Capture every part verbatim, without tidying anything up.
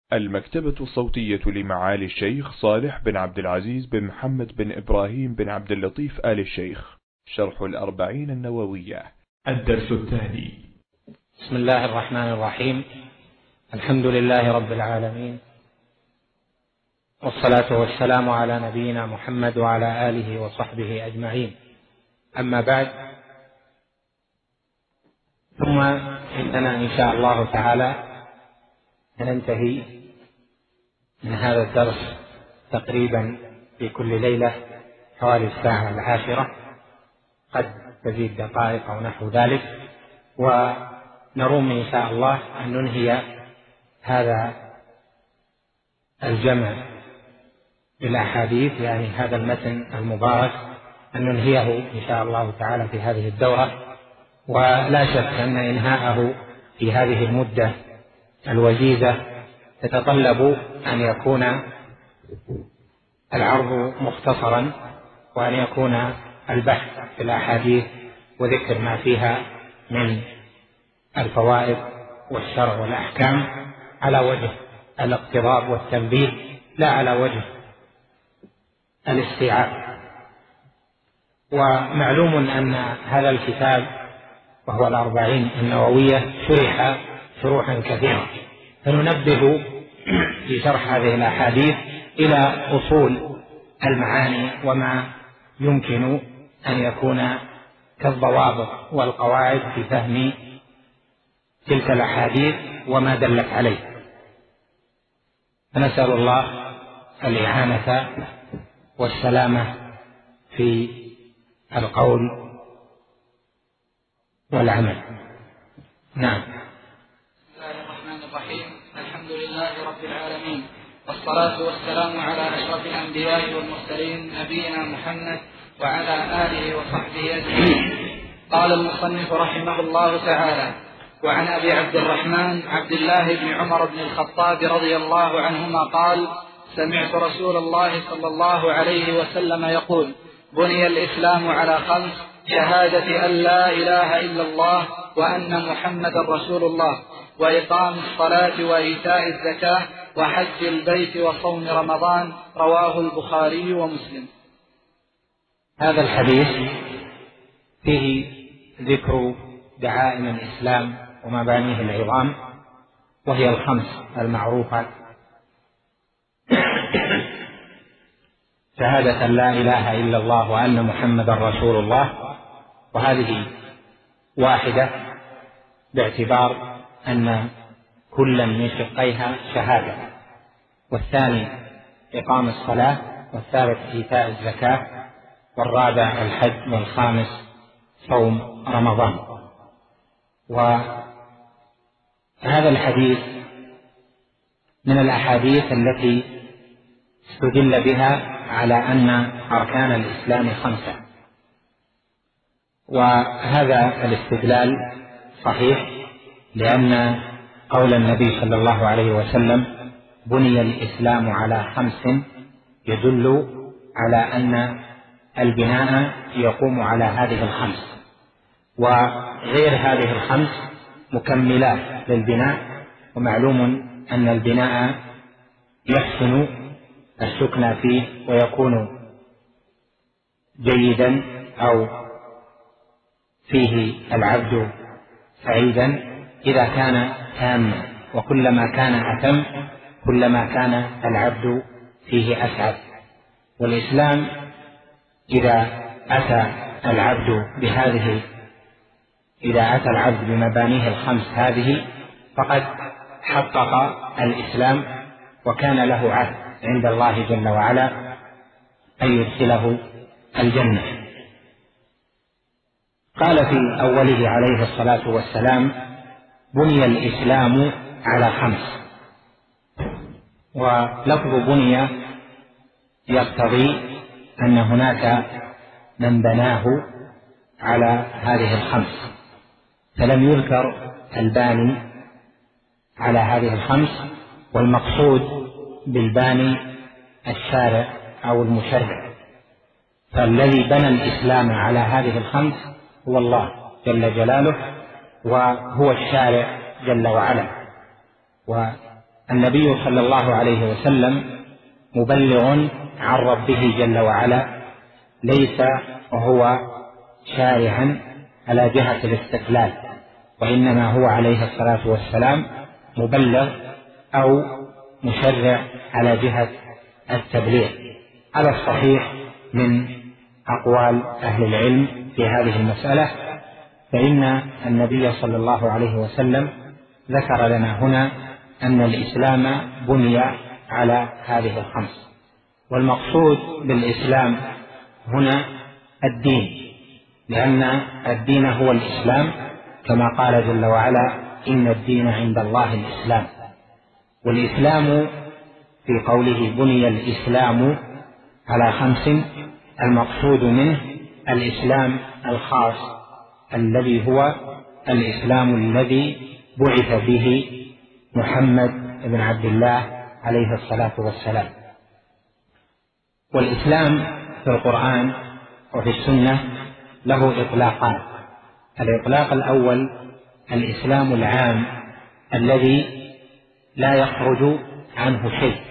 المكتبة الصوتية لمعالي الشيخ صالح بن عبد العزيز بن محمد بن إبراهيم بن عبد اللطيف آل الشيخ، شرح الأربعين النووية، الدرس الثاني. بسم الله الرحمن الرحيم. الحمد لله رب العالمين، والصلاة والسلام على نبينا محمد وعلى آله وصحبه أجمعين. أما بعد، ثم إننا إن شاء الله تعالى ننتهي من هذا الدرس تقريبا في كل ليلة حوالي الساعة العاشرة، قد تزيد دقائق أو نحو ذلك، ونروم إن شاء الله أن ننهي هذا الجمع بالأحاديث، يعني هذا المتن المبارك، أن ننهيه إن شاء الله تعالى في هذه الدورة. ولا شك أن إنهاءه في هذه المدة الوجيزة تتطلب أن يكون العرض مختصرا، وأن يكون البحث في الأحاديث وذكر ما فيها من الفوائد والشرع والأحكام على وجه الاقتضاب والتنبيه، لا على وجه الاستيعاب. ومعلوم أن هذا الكتاب وهو الأربعين النووية شرح شروحا كثيرة، فننبه في شرح هذه الأحاديث إلى أصول المعاني وما يمكن أن يكون كالضوابط والقواعد في فهم تلك الأحاديث وما دلت عليه. فنسأل الله الإعانة والسلامة في القول والعمل. نعم. بسم الله الرحمن الرحيم. الحمد لله رب العالمين، والصلاة والسلام على أشرف الأنبياء والمرسلين نبينا محمد وعلى آله وصحبه أجمعين. قال المصنف رحمه الله تعالى: وعن أبي عبد الرحمن عبد الله بن عمر بن الخطاب رضي الله عنهما قال: سمعت رسول الله صلى الله عليه وسلم يقول: بني الإسلام على خمس: شهادة أن لا إله إلا الله وأن محمدا رسول الله، وإقام الصلاة وإيتاء الزكاة وحج البيت وصوم رمضان. رواه البخاري ومسلم. هذا الحديث فيه ذكر دعائم الإسلام ومبانيه العظام، وهي الخمس المعروفة: شهادة لا إله إلا الله وأن محمدا رسول الله، وهذه واحدة باعتبار أن كلا من شقيها شهادة، والثاني إقام الصلاة، والثالث إيتاء الزكاة، والرابع الحج، والخامس صوم رمضان. وهذا الحديث من الأحاديث التي استدل بها على أن أركان الإسلام خمسة، وهذا الاستدلال صحيح، لأن قول النبي صلى الله عليه وسلم: بني الإسلام على خمس، يدل على أن البناء يقوم على هذه الخمس، وغير هذه الخمس مكملات للبناء. ومعلوم أن البناء يحسن السكن فيه ويكون جيدا أو فيه العبد سعيدا إذا كان تاما، وكلما كان أتم كلما كان العبد فيه أسعد. والإسلام إذا أتى العبد بهذه إذا أتى العبد بمبانيه الخمس هذه فقد حقق الإسلام، وكان له عهد عند الله جل وعلا أن يدخله الجنة. قال في أوله عليه الصلاة والسلام: بني الإسلام على خمس. ولفظ بني يقتضي أن هناك من بناه على هذه الخمس، فلم يذكر الباني على هذه الخمس، والمقصود بالباني الشارع أو المشرع. فالذي بنى الإسلام على هذه الخمس هو الله جل جلاله، وهو الشارع جل وعلا. النبي صلى الله عليه وسلم مبلغ عن ربه جل وعلا، ليس وهو شارعا على جهة الاستقلال، وإنما هو عليه الصلاة والسلام مبلغ أو مشرع على جهة التبليغ على الصحيح من أقوال أهل العلم في هذه المسألة. فإن النبي صلى الله عليه وسلم ذكر لنا هنا أن الإسلام بني على هذه الخمس، والمقصود بالإسلام هنا الدين، لأن الدين هو الإسلام، كما قال جل وعلا إن الدين عند الله الإسلام. والإسلام في قوله بني الإسلام على خمس، المقصود منه الإسلام الخاص الذي هو الإسلام الذي بعث به محمد بن عبد الله عليه الصلاة والسلام. والإسلام في القرآن وفي السنة له إطلاقان. الإطلاق الأول الإسلام العام الذي لا يخرج عنه شيء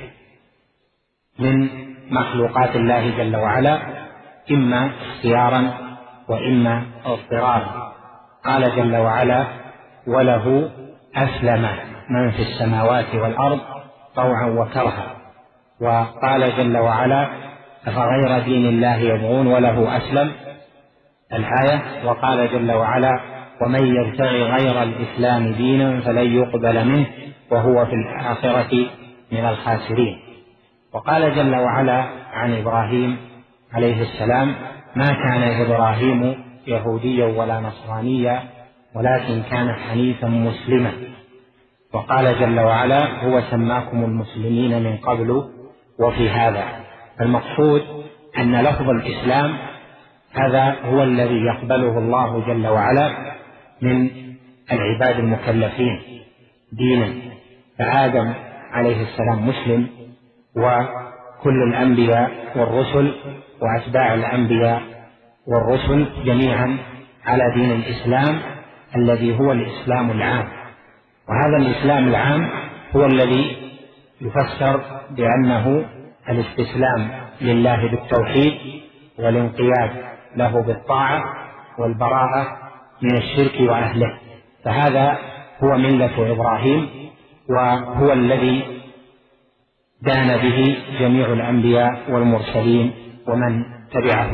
من مخلوقات الله جل وعلا، إما اختيارا وإما اضطرارا. قال جل وعلا وله أسلم من في السماوات والأرض طوعا وكرها. وقال جل وعلا أفغير دين الله يبغون وله أسلم الآية. وقال جل وعلا ومن يبتغي غير الإسلام دينا فلن يقبل منه وهو في الآخرة من الخاسرين. وقال جل وعلا عن إبراهيم عليه السلام ما كان إبراهيم يهوديا ولا نصرانيا ولكن كان حنيفا مسلما. وقال جل وعلا هو سماكم المسلمين من قبل وفي هذا. المقصود أن لفظ الإسلام هذا هو الذي يقبله الله جل وعلا من العباد المكلفين دينا. فآدم عليه السلام مسلم، وكل الأنبياء والرسل وأتباع الأنبياء والرسل جميعا على دين الإسلام الذي هو الإسلام العام. وهذا الإسلام العام هو الذي يفسر بأنه الاستسلام لله بالتوحيد والانقياد له بالطاعة والبراءة من الشرك وأهله. فهذا هو ملة إبراهيم، وهو الذي دان به جميع الأنبياء والمرسلين ومن تبعه.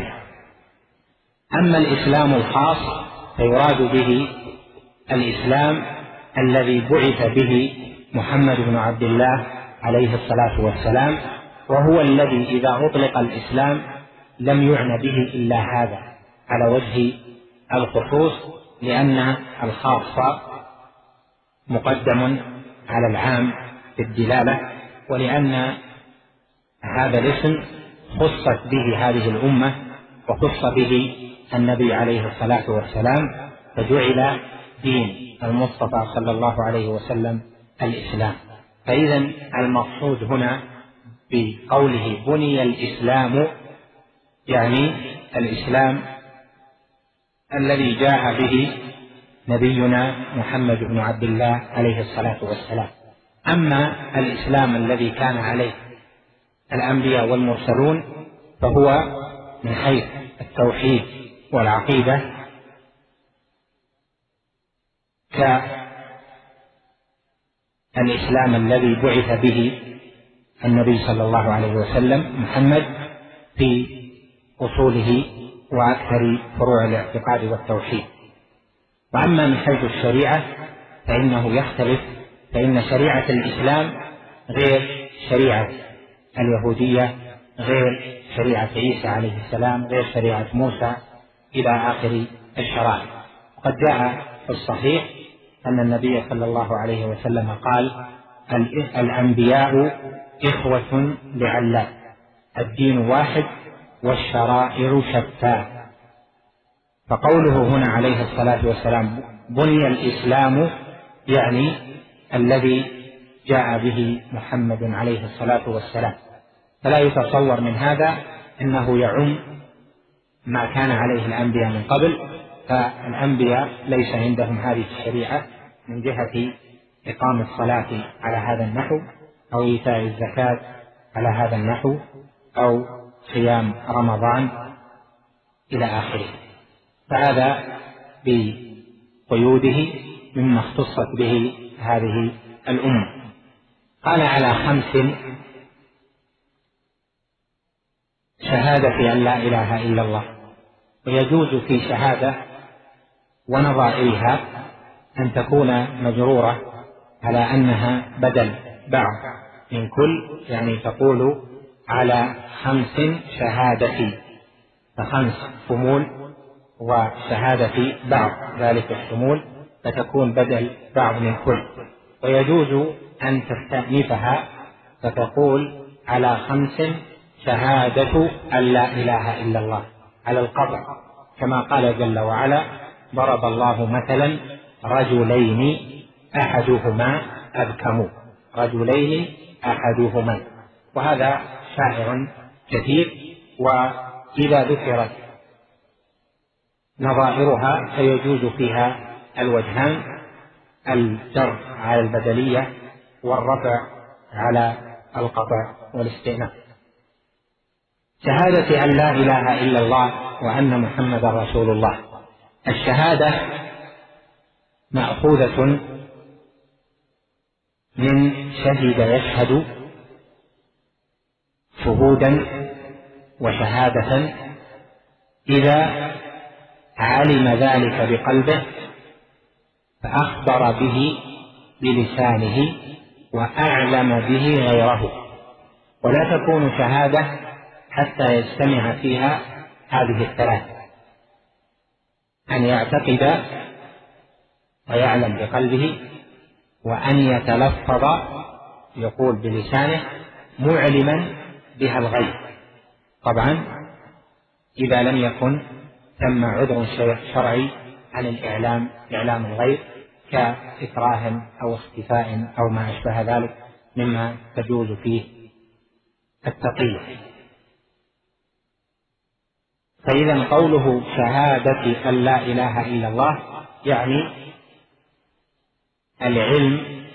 أما الإسلام الخاص فيراد به الإسلام الذي بعث به محمد بن عبد الله عليه الصلاة والسلام، وهو الذي إذا أطلق الإسلام لم يعنى به إلا هذا على وجه الخصوص، لأن الخاص مقدم على العام في الدلالة، ولأن هذا الاسم خصت به هذه الأمة وخص به النبي عليه الصلاة والسلام، فجعل دين المصطفى صلى الله عليه وسلم الإسلام. فإذا المقصود هنا بقوله بني الإسلام يعني الإسلام الذي جاء به نبينا محمد بن عبد الله عليه الصلاة والسلام. أما الإسلام الذي كان عليه الأنبياء والمرسلون فهو من حيث التوحيد والعقيدة كالإسلام الذي بعث به النبي صلى الله عليه وسلم محمد في أصوله وأكثر فروع الاعتقاد والتوحيد. وأما من حيث الشريعة فإنه يختلف، فإن شريعة الإسلام غير شريعة اليهودية، غير شريعة عيسى عليه السلام، غير شريعة موسى إلى آخر الشرائع. وقد جاء في الصحيح أن النبي صلى الله عليه وسلم قال الأنبياء إخوة لعلات، الدين واحد والشرائع شتى. فقوله هنا عليه الصلاة والسلام بني الإسلام يعني الذي جاء به محمد عليه الصلاة والسلام. فلا يتصور من هذا أنه يعم ما كان عليه الأنبياء من قبل، فالأنبياء ليس عندهم هذه الشريعة من جهة إقام الصلاة على هذا النحو، أو إيتاء الزكاة على هذا النحو، أو صيام رمضان إلى آخره. فهذا بقيوده مما اختصت به هذه الأمة. قال على خمس: شهادة أن لا إله إلا الله. ويجوز في شهادة ونظائرها أن تكون مجرورة على أنها بدل بعض من كل، يعني تقول على خمس شهادتي، فخمس شمول وشهادة بعض ذلك الشمول، فتكون بدل بعض من كل. ويجوز أن تستأنفها فتقول على خمس شهادة أن لا إله إلا الله على القطع، كما قال جل وعلا: ضرب الله مثلا رجلين أحدهما أبكم، رجلين أحدهما. وهذا شائع كثير. وإذا ذكرت نظائرها فيجوز فيها الوجهان: الجر على البدلية والرفع على القطع والاستئناف. شهادة أن لا إله إلا الله وأن محمدا رسول الله. الشهادة مأخوذة من شهد يشهد شهودا وشهادة، إذا علم ذلك بقلبه فأخبر به بلسانه وأعلم به غيره. ولا تكون شهادة حتى يجتمع فيها هذه الثلاث: أن يعتقد ويعلم بقلبه، وأن يتلفظ يقول بلسانه معلما بها الغير. طبعا إذا لم يكن ثم عذر شرعي عن الإعلام، إعلام الغير كإكراه أو اختفاء أو ما أشبه ذلك مما تجوز فيه التقية. فإذا قوله شهادة أن لا إله إلا الله يعني العلم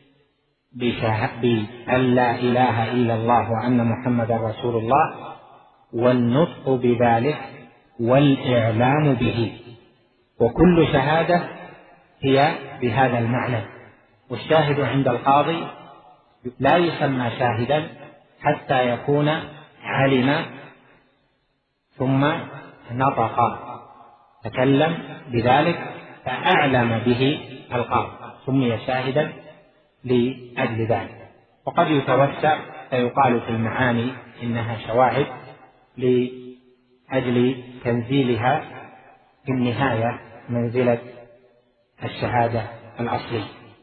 بأن لا إله إلا الله وأن محمدا رسول الله، والنطق بذلك والإعلام به. وكل شهادة هي بهذا المعنى. والشاهد عند القاضي لا يسمى شاهدا حتى يكون علم ثم نطق تكلم بذلك فأعلم به القاضي، سمي شاهدا لأجل ذلك. وقد يتوسع فيقال في المعاني إنها شواهد لأجل تنزيلها في النهاية منزلة الشهادة الأصلية.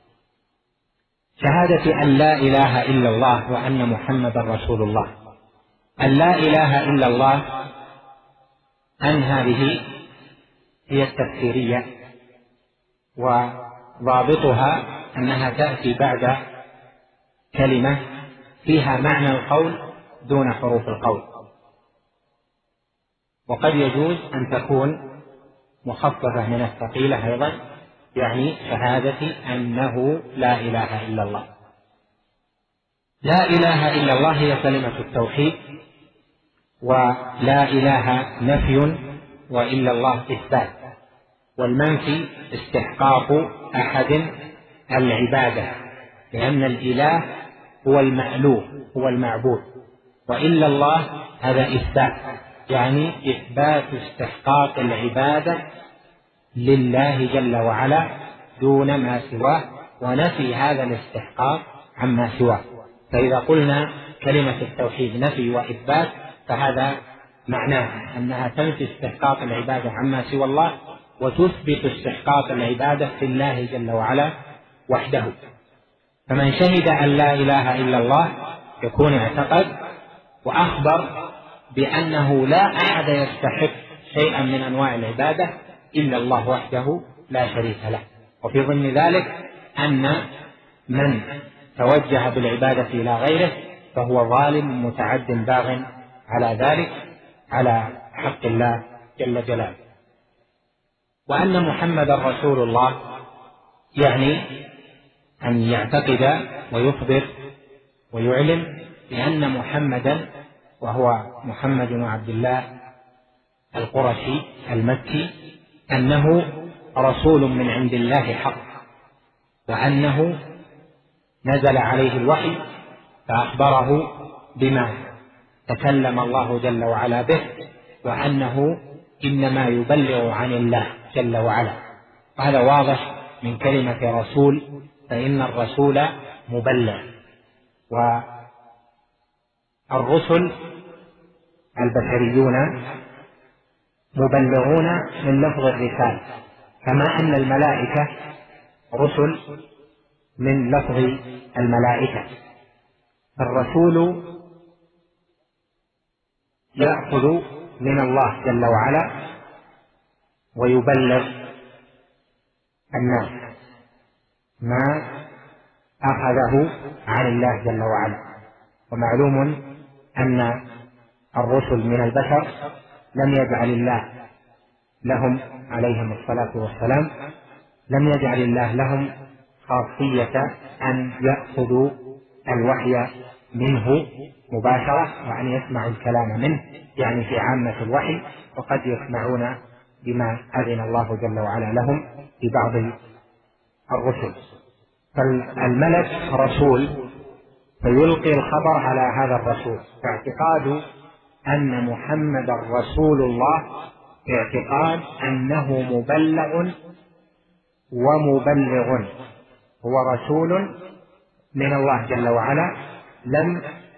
شهادة أن لا إله إلا الله وأن محمدا رسول الله. أن لا إله إلا الله أن هذه هي التفسيرية، وضابطها أنها تأتي بعد كلمة فيها معنى القول دون حروف القول. وقد يجوز أن تكون مخففة من الثقيلة أيضا، يعني شهادة أنه لا إله إلا الله. لا إله إلا الله هي كلمة التوحيد، ولا إله نفي وإلا الله إثبات. والمنفي استحقاق أحد العبادة، لأن الإله هو المألوه هو المعبود، وإلا الله هذا إثبات، يعني إثبات استحقاق العبادة لله جل وعلا دون ما سواه، ونفي هذا الاستحقاق عما سواه. فإذا قلنا كلمة التوحيد نفي وإثبات فهذا معناه أنها تنفي استحقاق العبادة عما سوى الله، وتثبت استحقاق العبادة في الله جل وعلا وحده. فمن شهد أن لا إله إلا الله يكون اعتقد وأخبر بأنه لا أحد يستحق شيئا من أنواع العبادة إلا الله وحده لا شريك له. وفي ضمن ذلك أن من توجه بالعبادة إلى غيره فهو ظالم متعد باغ على ذلك على حق الله جل جلاله. وأن محمدا رسول الله يعني أن يعتقد ويخبر ويعلم بأن محمدا، وهو محمد بن عبد الله القرشي المكي، أنه رسول من عند الله حق، وأنه نزل عليه الوحي فأخبره بما تكلم الله جل وعلا به، وأنه إنما يبلغ عن الله جل وعلا. هذا واضح من كلمة رسول، فإن الرسول مبلغ، والرسل البشريون مبلغون من لفظ الرسالة، كما أن الملائكة رسل من لفظ الملائكة. الرسول يأخذ من الله جل وعلا ويبلغ الناس ما أخذه عن الله جل وعلا. ومعلوم أن الرسل من البشر لم يجعل الله لهم عليهم الصلاة والسلام لم يجعل الله لهم خاصية أن يأخذوا الوحي منه مباشرة وأن يسمعوا الكلام منه، يعني في عامة الوحي، وقد يسمعون بما أذن الله جل وعلا لهم في بعض الرسل. فالملك رسول فيلقي الخبر على هذا الرسول، فاعتقاد أن محمد رسول الله اعتقاد أنه مبلغ ومبلغ، هو رسول من الله جل وعلا، لم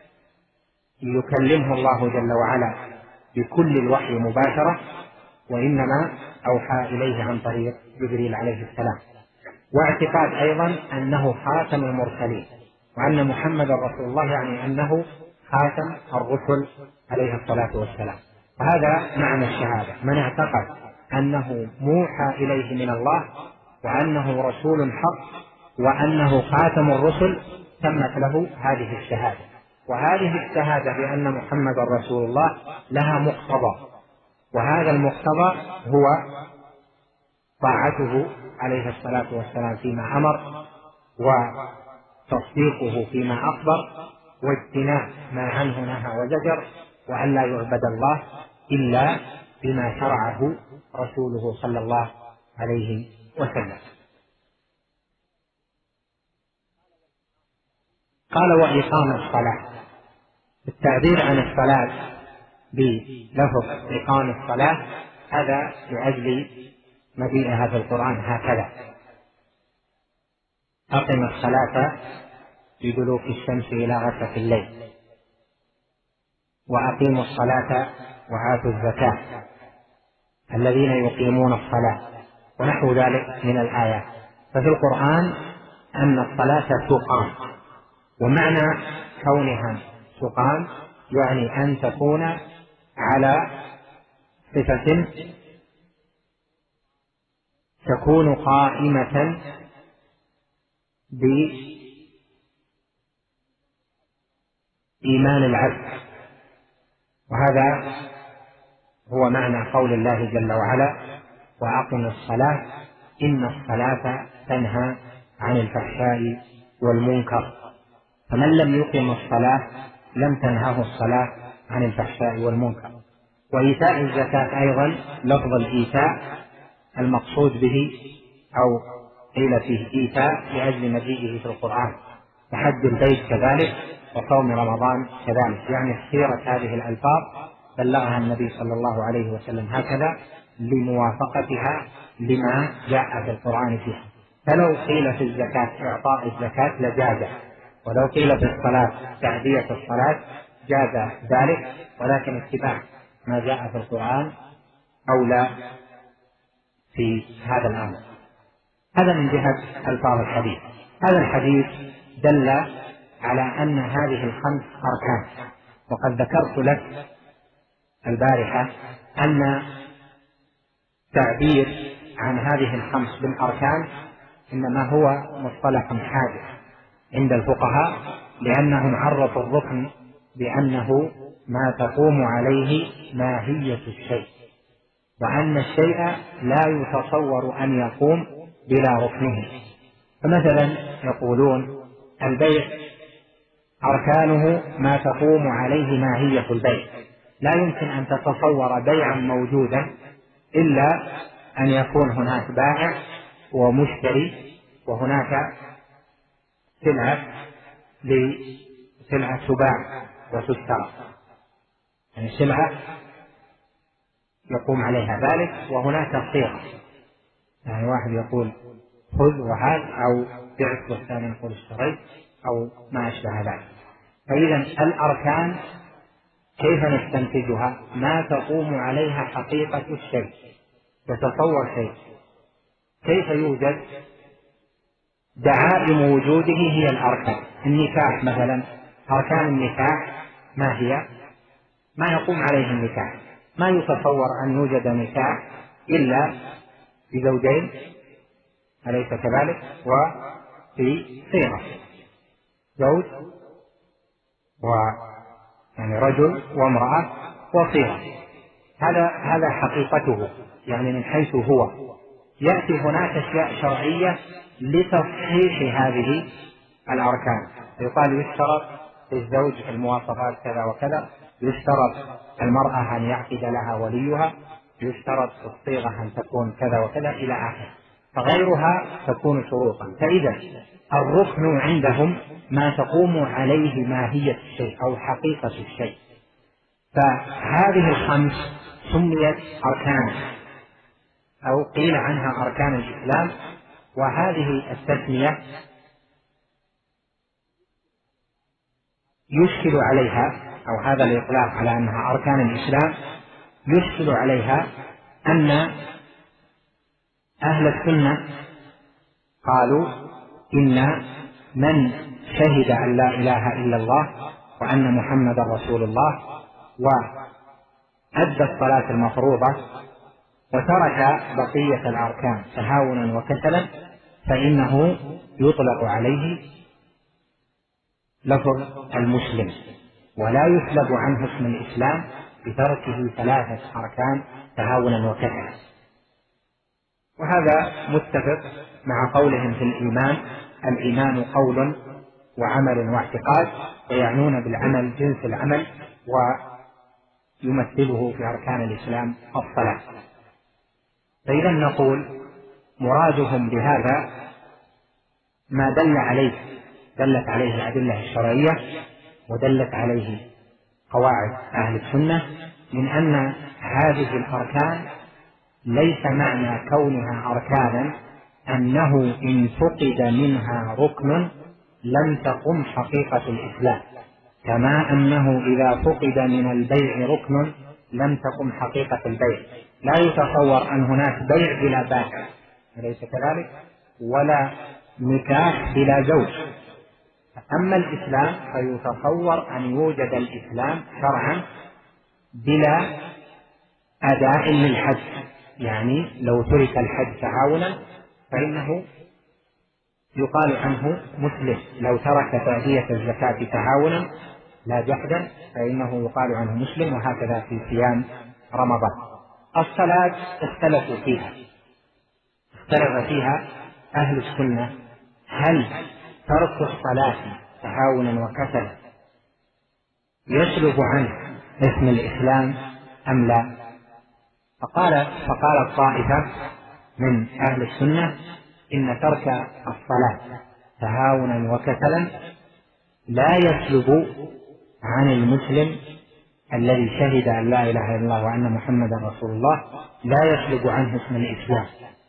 يكلمه الله جل وعلا بكل الوحي مباشرة، وإنما أوحى إليه عن طريق جبريل عليه السلام. واعتقاد أيضا أنه خاتم المرسلين، وأن محمد رسول الله يعني أنه خاتم الرسل عليه الصلاة والسلام. وهذا معنى الشهادة. من اعتقد أنه موحى إليه من الله، وأنه رسول حق، وأنه خاتم الرسل، تمت له هذه الشهادة. وهذه الشهادة بأن محمد رسول الله لها مقتضى، وهذا المقتضى هو طاعته عليه الصلاة والسلام فيما أمر، وتصديقه فيما أخبر، واجتناب ما عنه نهى وزجر، وأن لا يعبد الله إلا بما شرعه رسوله صلى الله عليه وسلم. قال وإقام الصلاة. التعبير عن الصلاة بلفظ إقام الصلاة هذا لأجل مجيئها في القرآن هكذا: أقم الصلاة بدلوك الشمس إلى غسق الليل، وأقيموا الصلاة وآتوا الزكاة، الذين يقيمون الصلاة، ونحو ذلك من الآيات. ففي القرآن أن الصلاة تقام، ومعنى كونها تقام يعني أن تكون على صفة تكون قائمة بإيمان العبد. وهذا هو معنى قول الله جل وعلا: وأقم الصلاة إن الصلاة تنهى عن الفحشاء والمنكر. فمن لم يقم الصلاة لم تنهه الصلاة عن الفحشاء والمنكر. وإيتاء الزكاة أيضا، لفظ الإيتاء المقصود به أو قيل فيه إيتاء لأجل مجيئه في القرآن، وحج البيت كذلك، وصوم رمضان كذلك، يعني صيغة هذه الألفاظ بلغها النبي صلى الله عليه وسلم هكذا لموافقتها لما جاء في القرآن فيها. فلو قيل في الزكاة إعطاء الزكاة لجاز، ولو قيل في الصلاة تأدية الصلاة جاز ذلك، ولكن اتباع ما جاء في القرآن أولى في هذا الأمر. هذا من جهة ألفاظ الحديث. هذا الحديث دل على أن هذه الخمس أركان، وقد ذكرت لك البارحة أن تعبير عن هذه الخمس بالأركان إنما هو مصطلح حادث عند الفقهاء، لأنهم عرفوا الركن بأنه ما تقوم عليه ماهية الشيء، وأن الشيء لا يتصور أن يقوم بلا ركنه. فمثلا يقولون البيع أركانه ما تقوم عليه ماهية البيع. لا يمكن أن تتصور بيعا موجودا إلا أن يكون هناك بائع ومشتري، وهناك سلعة لسلعة تباع وتشترى، يعني سلعة يقوم عليها ذلك، وهناك صيغة، يعني واحد يقول خذ وهات أو بعت والثاني يقول اشتريت أو ما أشبه ذلك. فإذا الأركان كيف نستنتجها؟ ما تقوم عليها حقيقة الشيء. يتصور شيء كيف يوجد؟ دعائم وجوده هي الأركان. النكاح مثلا، أركان النكاح ما هي؟ ما يقوم عليه النكاح. ما يتصور أن يوجد نكاح إلا بزوجين، أليس كذلك؟ وفي صيغة زوج و يعني رجل وامرأة وصيغة. هذا هذا حقيقته، يعني من حيث هو. يأتي هناك أشياء شرعية لتصحيح هذه الأركان. يقال يشترط للزوج المواصفات كذا وكذا، يشترط المرأة أن يعقد لها وليها، يشترط الصيغة أن تكون كذا وكذا إلى آخره، فغيرها تكون شروطا. فإذا الركن عندهم ما تقوم عليه ماهية الشيء أو حقيقة الشيء. فهذه الخمس سميت أركان أو قيل عنها أركان الإسلام، وهذه التسمية يشكل عليها، أو هذا الإطلاق على أنها أركان الإسلام يشكل عليها أن أهل السنة قالوا إن من شهد أن لا إله إلا الله وأن محمد رسول الله وأدى الصلاة المفروضة وترك بقية الأركان تهاونا وكسلا فإنه يطلق عليه لفظ المسلم، ولا يسلب عنه اسم الإسلام بتركه ثلاثة أركان تهاونا وكسلا. وهذا متفق مع قولهم في الإيمان: الإيمان قول وعمل واعتقاد، ويعنون بالعمل جنس العمل، ويمثله في أركان الإسلام الصلاة. فإذا نقول مرادهم بهذا ما دل عليه دلت عليه الأدلة الشرعية ودلت عليه قواعد أهل السنة من أن هذه الأركان ليس معنى كونها أركانا أنه إن فقد منها ركن لم تقم حقيقة الإسلام، كما أنه إذا فقد من البيع ركن لم تقم حقيقة البيع. لا يتصور أن هناك بيع بلا بائع، أليس كذلك؟ ولا نكاح بلا زوج. أما الإسلام فيتصور أن يوجد الإسلام شرعا بلا أداء للحج، يعني لو ترك الحج تهاونا فإنه يقال عنه مسلم، لو ترك تأدية الزكاة تهاونا لا جحدا فإنه يقال عنه مسلم، وهكذا في صيام رمضان. الصلاة اختلفوا فيها اختلف فيها أهل السنة: هل ترك الصلاة تهاونا وكسلا يسلب عنه اسم الإسلام أم لا؟ فقال فقالت طائفة من أهل السنة: إن ترك الصلاة تهاونا وكسلا لا يسلب عن المسلم الذي شهد أن لا إله إلا الله وأن محمدا رسول الله، لا يسلب عنه اسم الإسلام،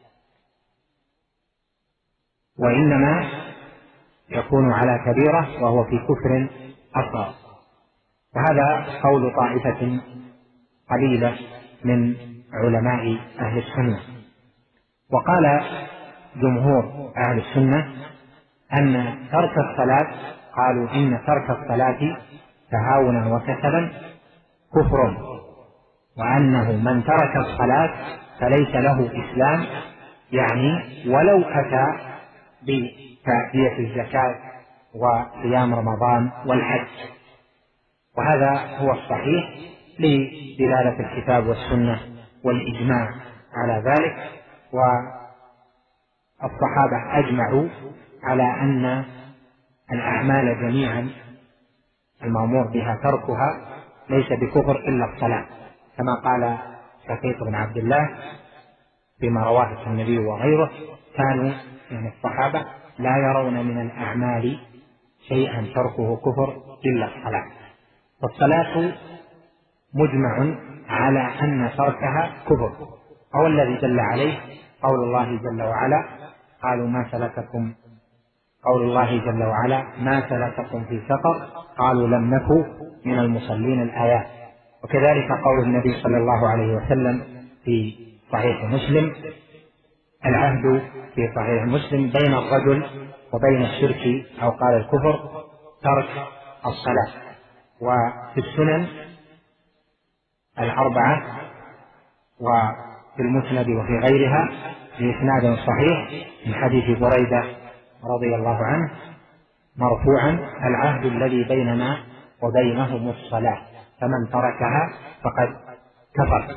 وإنما يكون على كبيرة وهو في كفر أصغر. وهذا قول طائفة قليلة من علماء أهل السنة. وقال جمهور أهل السنة أن ترك الصلاة، قالوا إن ترك الصلاة تهاونا وكسلا كفر، وأنه من ترك الصلاة فليس له إسلام، يعني ولو أتى بتأدية الزكاة وصيام رمضان والحج. وهذا هو الصحيح لدلالة الكتاب والسنة والإجماع على ذلك، والصحابة أجمعوا على أن الأعمال جميعا المأمور بها تركها ليس بكفر إلا الصلاة، كما قال شقيق بن عبد الله فيما رواه النبي وغيره: كانوا يعني الصحابة لا يرون من الأعمال شيئا تركه كفر إلا الصلاة. والصلاة مجمع على أن تركها كفر، أو الذي دل عليه قول الله جل وعلا: قالوا ما سلككم قول الله جل وعلا ما سلككم في سقر قالوا لم نكن من المصلين الآيات. وكذلك قول النبي صلى الله عليه وسلم في صحيح مسلم: العهد في صحيح مسلم بين الرجل وبين الشرك أو قال الكفر ترك الصلاة. وفي السنن الأربعة وفي المسند وفي غيرها بإسناد صحيح من حديث بريدة رضي الله عنه مرفوعا: العهد الذي بيننا وبينهم الصلاة فمن تركها فقد كفر.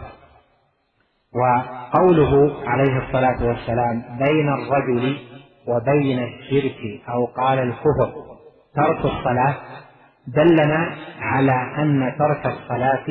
وقوله عليه الصلاة والسلام بين الرجل وبين الشرك أو قال الكفر ترك الصلاة دلنا على أن ترك الصلاة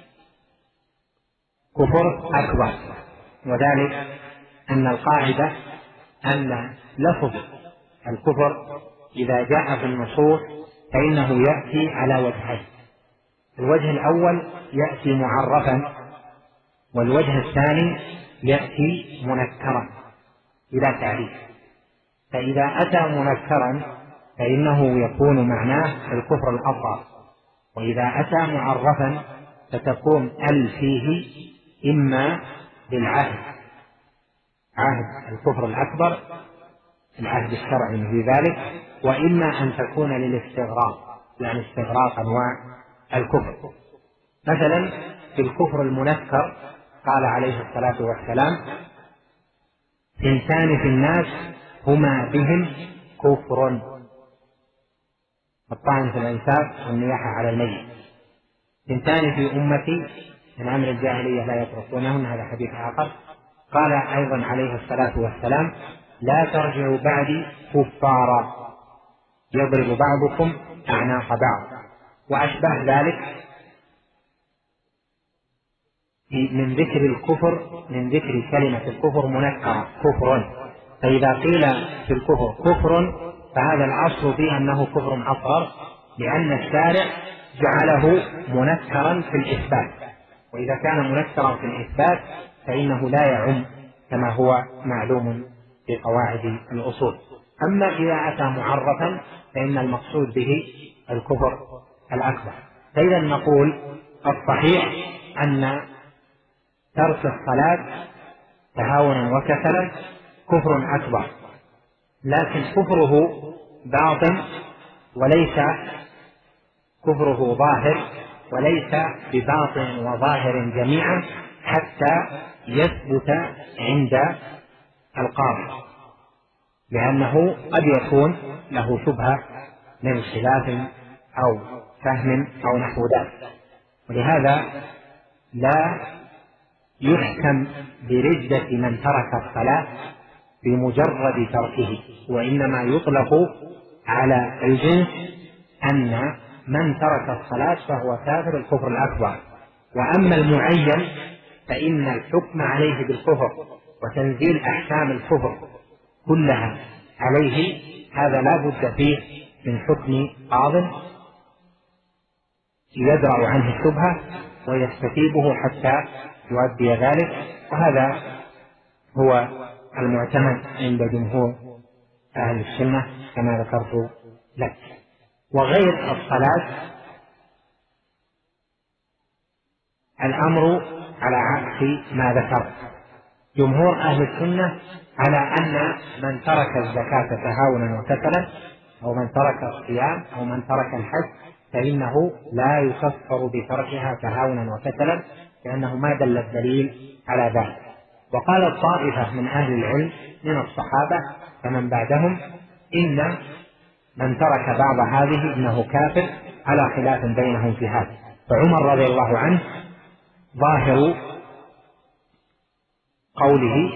كفر أكبر، وذلك أن القاعدة أن لفظ الكفر إذا جاء في النصوص فإنه يأتي على وجهين: الوجه الأول يأتي معرفا، والوجه الثاني يأتي منكرا إلى تعريف. فإذا أتى منكرا فإنه يكون معناه الكفر الأصغر، وإذا أتى معرفا فتكون ال فيه إما بالعهد، عهد الكفر الأكبر العهد الشرعي في ذلك، وإما أن تكون للاستغراق، يعني استغراق أنواع الكفر. مثلا في الكفر المنكر قال عليه الصلاة والسلام: اثنتان في الناس هما بهم كفر: الطعن في الأنساب والنياحة على الميت. اثنتان في أمتي من أمر الجاهلية لا يتركونهن، هذا حديث آخر. قال أيضا عليه الصلاة والسلام: لا ترجعوا بعدي كفارا يضرب بعضكم أعناق بعض، وأشبه ذلك من ذكر الكفر، من ذكر كلمة الكفر منكرة كفر. فإذا قيل في الكفر كفر فهذا الأصل فيه أنه كفر أصغر، لأن الشارع جعله منكرا في الإثبات، وإذا كان منكرا في الإثبات فإنه لا يعم كما هو معلوم في قواعد الأصول. أما إذا أتى معرفا فإن المقصود به الكفر الأكبر. فإذا نقول الصحيح أن ترك الصلاة تهاونا وكسلا كفر أكبر، لكن كفره باطن وليس كفره ظاهر، وليس بباطن وظاهر جميعا حتى يثبت عند القاضي، لأنه قد يكون له شبهة من خلاف أو فهم أو نحو ذلك. ولهذا لا يحكم بردة من ترك الصلاة بمجرد تركه، وإنما يطلق على الجنس أن من ترك الصلاة فهو كافر الكفر الأكبر. وأما المعين فإن الحكم عليه بالكفر وتنزيل أحكام الكفر كلها عليه هذا لا بد فيه من حكم قاضٍ يدرأ عنه الشبهة ويستتيبه حتى يؤدي ذلك، وهذا هو المعتمد عند جمهور أهل السنة كما ذكرت لك. وغير الصلاة الأمر على عكس ما ذكرت. جمهور أهل السنة على أن من ترك الزكاة تهاونا وكسلا، أو من ترك الصيام، أو من ترك الحج، فإنه لا يكفر بتركها تهاونا وكسلا، لأنه ما دل الدليل على ذلك. وقال الطائفة من أهل العلم من الصحابة فمن بعدهم إن من ترك بعض هذه إنه كافر، على خلاف بينهم في هذا. فعمر رضي الله عنه ظاهر قوله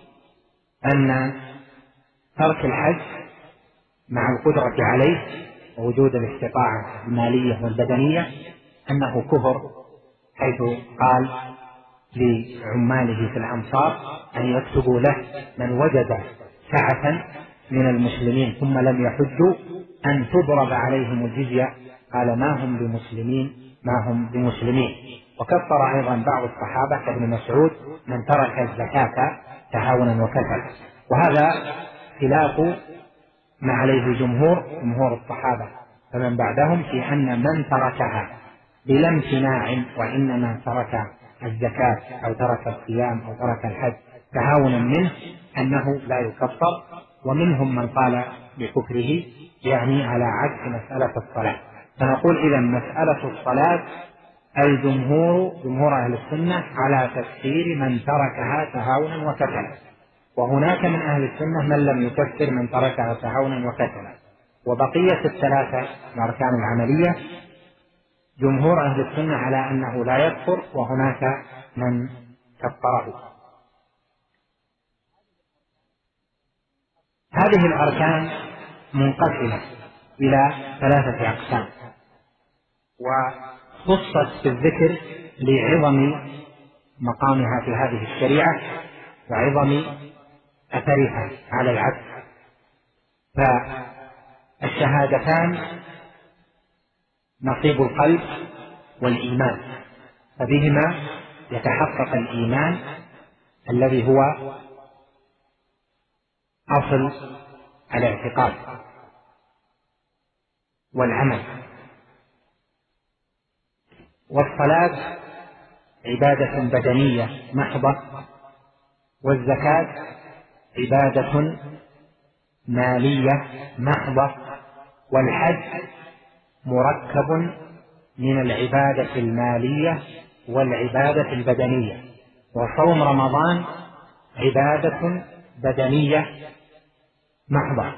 أن ترك الحج مع القدرة عليه ووجود الاستطاعة المالية والبدنية أنه كفر، حيث قال لعماله في الأمصار أن يكتبوا له من وجد سعة من المسلمين ثم لم يحجوا أن تضرب عليهم الجزية، قال ما هم بمسلمين ما هم بمسلمين. وكفر أيضا بعض الصحابة كابن مسعود من ترك الزكاة تهاونا وكسلا، وهذا خلاف ما عليه جمهور جمهور الصحابة فمن بعدهم في أن من تركها بلا امتناع وإنما ترك الزكاة أو ترك الصيام أو ترك الحج تهاونا منه أنه لا يكفر. ومنهم من قال بكفره يعني على عكس مسألة الصلاة. فنقول إذا مسألة الصلاة الجمهور جمهور أهل السنة على تكفير من تركها تهاونا وكسلا، وهناك من أهل السنة من لم يكفر من تركها تهاونا وكسلا. وبقية الثلاثة الأركان العملية جمهور أهل السنة على أنه لا يكفر، وهناك من كفره. هذه الأركان منقسمة إلى ثلاثة أقسام، وخصت في الذكر لعظم مقامها في هذه الشريعة وعظم أثرها على العبد. فالشهادتان نصيب القلب والإيمان، فبهما يتحقق الإيمان الذي هو أصل الاعتقاد والعمل. والصلاة عبادة بدنية محضة، والزكاة عبادة مالية محضة، والحج مركب من العبادة المالية والعبادة البدنية، وصوم رمضان عبادة بدنية محضة.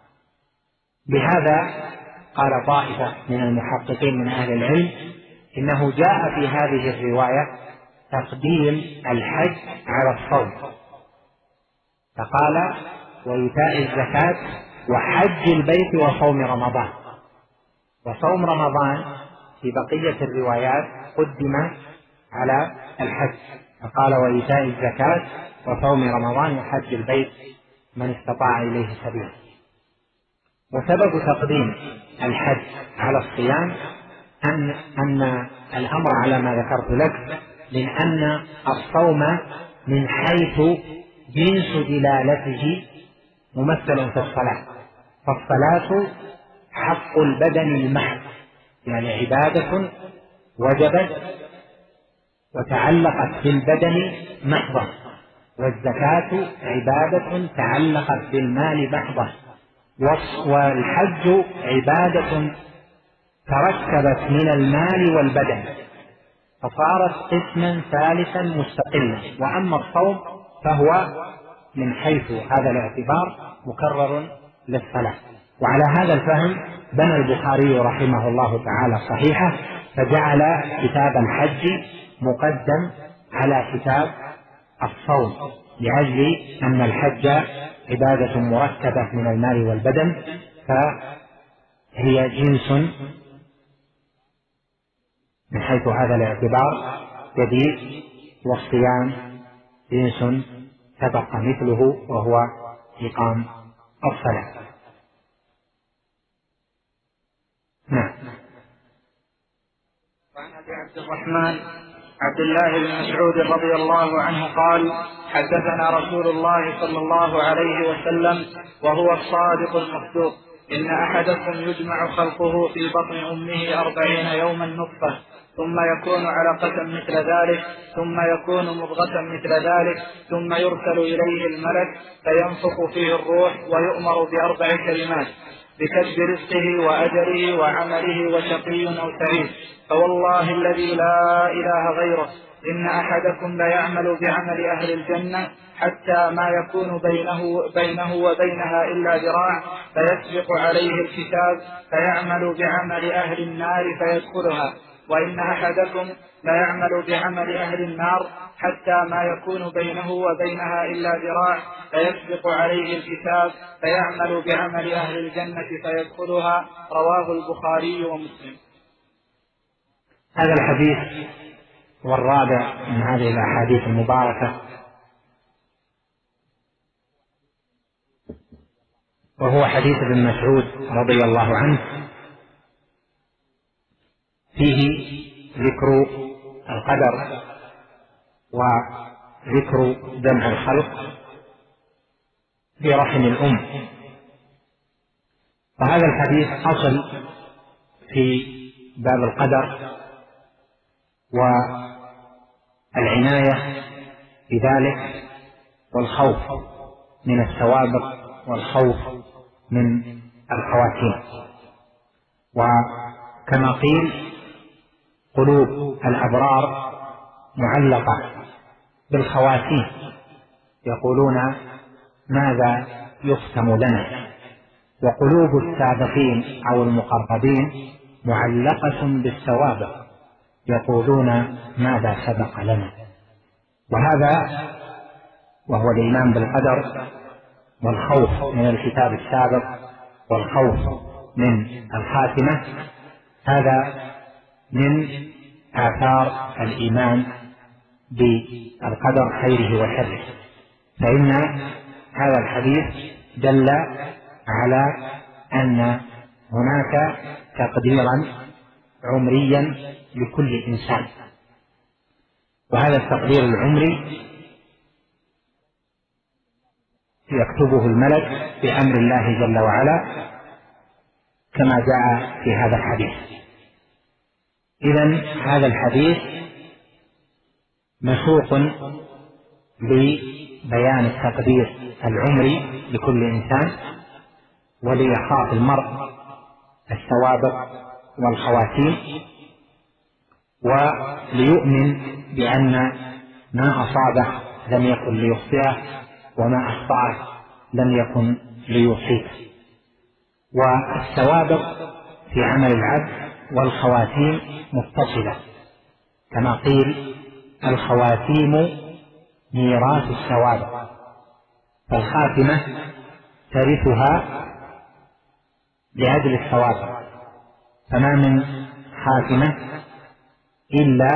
بهذا قال طائفة من المحققين من أهل العلم إنه جاء في هذه الرواية تقديم الحج على الصوم، فقال وإيتاء الزكاة وحج البيت وصوم رمضان. وصوم رمضان في بقية الروايات قدم على الحج، فقال وإيتاء الزكاة وصوم رمضان وحج البيت من استطاع إليه سبيلا. وسبب تقديم الحج على الصيام أن, أن الأمر على ما ذكرت لك، من أن الصوم من حيث جنس دلالته ممثل في الصلاة، فالصلاة حق البدن المحض، يعني عبادة وجبت وتعلقت بالبدن محضة، والزكاة عبادة تعلقت بالمال محضة، والحج عبادة تركبت من المال والبدن، فصارت قسما ثالثا مستقلا. وأما الصوم فهو من حيث هذا الاعتبار مكرر للصلاة. وعلى هذا الفهم بنى البخاري رحمه الله تعالى صحيحه، فجعل كتاب الحج مقدم على كتاب الصوم، لأجل أن الحج عبادة مركبة من المال والبدن، فهي جنس من حيث هذا الاعتبار جديد، والصيام جنس سبق مثله وهو إقام الصلاة. نعم. وعن أبي عبد الرحمن عبد الله بن مسعود رضي الله عنه قال حدثنا رسول الله صلى الله عليه وسلم وهو الصادق المصدوق إن أحدكم يجمع خلقه في بطن أمه أربعين يوما نطفة ثم يكون علقة مثل ذلك ثم يكون مضغة مثل ذلك ثم يرسل إليه الملك فينفخ فيه الروح ويؤمر بأربع كلمات بكتب رزقه وأجله وعمله وشقي أو سعيد. فوالله الذي لا إله غيره إن أحدكم ليعمل بعمل أهل الجنة حتى ما يكون بينه, بينه وبينها إلا ذراع فيسبق عليه الكتاب فيعمل بعمل أهل النار فيدخلها وإن أحدكم لا يعمل بعمل أهل النار حتى ما يكون بينه وبينها إلا ذراع فيسبق عليه الكتاب فيعمل بعمل أهل الجنة فيدخلها. رواه البخاري ومسلم. هذا الحديث والرابع من هذه الأحاديث المباركة، وهو حديث ابن مسعود رضي الله عنه، فيه ذكر القدر وذكر جمع الخلق في رحم الأم. وهذا الحديث أصل في باب القدر والعناية بذلك والخوف من السوابق والخوف من الخواتيم. وكما قيل قلوب الأبرار معلقة بالخواتيم، يقولون ماذا يختم لنا، وقلوب السابقين أو المقربين معلقة بالسوابق، يقولون ماذا سبق لنا. وهذا وهو الإيمان بالقدر والخوف من الكتاب السابق والخوف من الخاتمة، هذا من آثار الإيمان بالقدر خيره وشره. فإن هذا الحديث دل على أن هناك تقديرا عمريا لكل إنسان، وهذا التقدير العمري يكتبه الملك بأمر الله جل وعلا كما جاء في هذا الحديث. إذن هذا الحديث مسوق لبيان التقدير العمري لكل إنسان، وليخاف المرء السوابق والخواتيم، وليؤمن بأن ما أصابه لم يكن ليخطئه وما أخطأه لم يكن ليصيبه. والسوابق في عمل العبد والخواتيم متصلة، كما قيل الخواتيم ميراث السوابق، فالخاتمة ترثها لأجل السوابق، فما من خاتمة إلا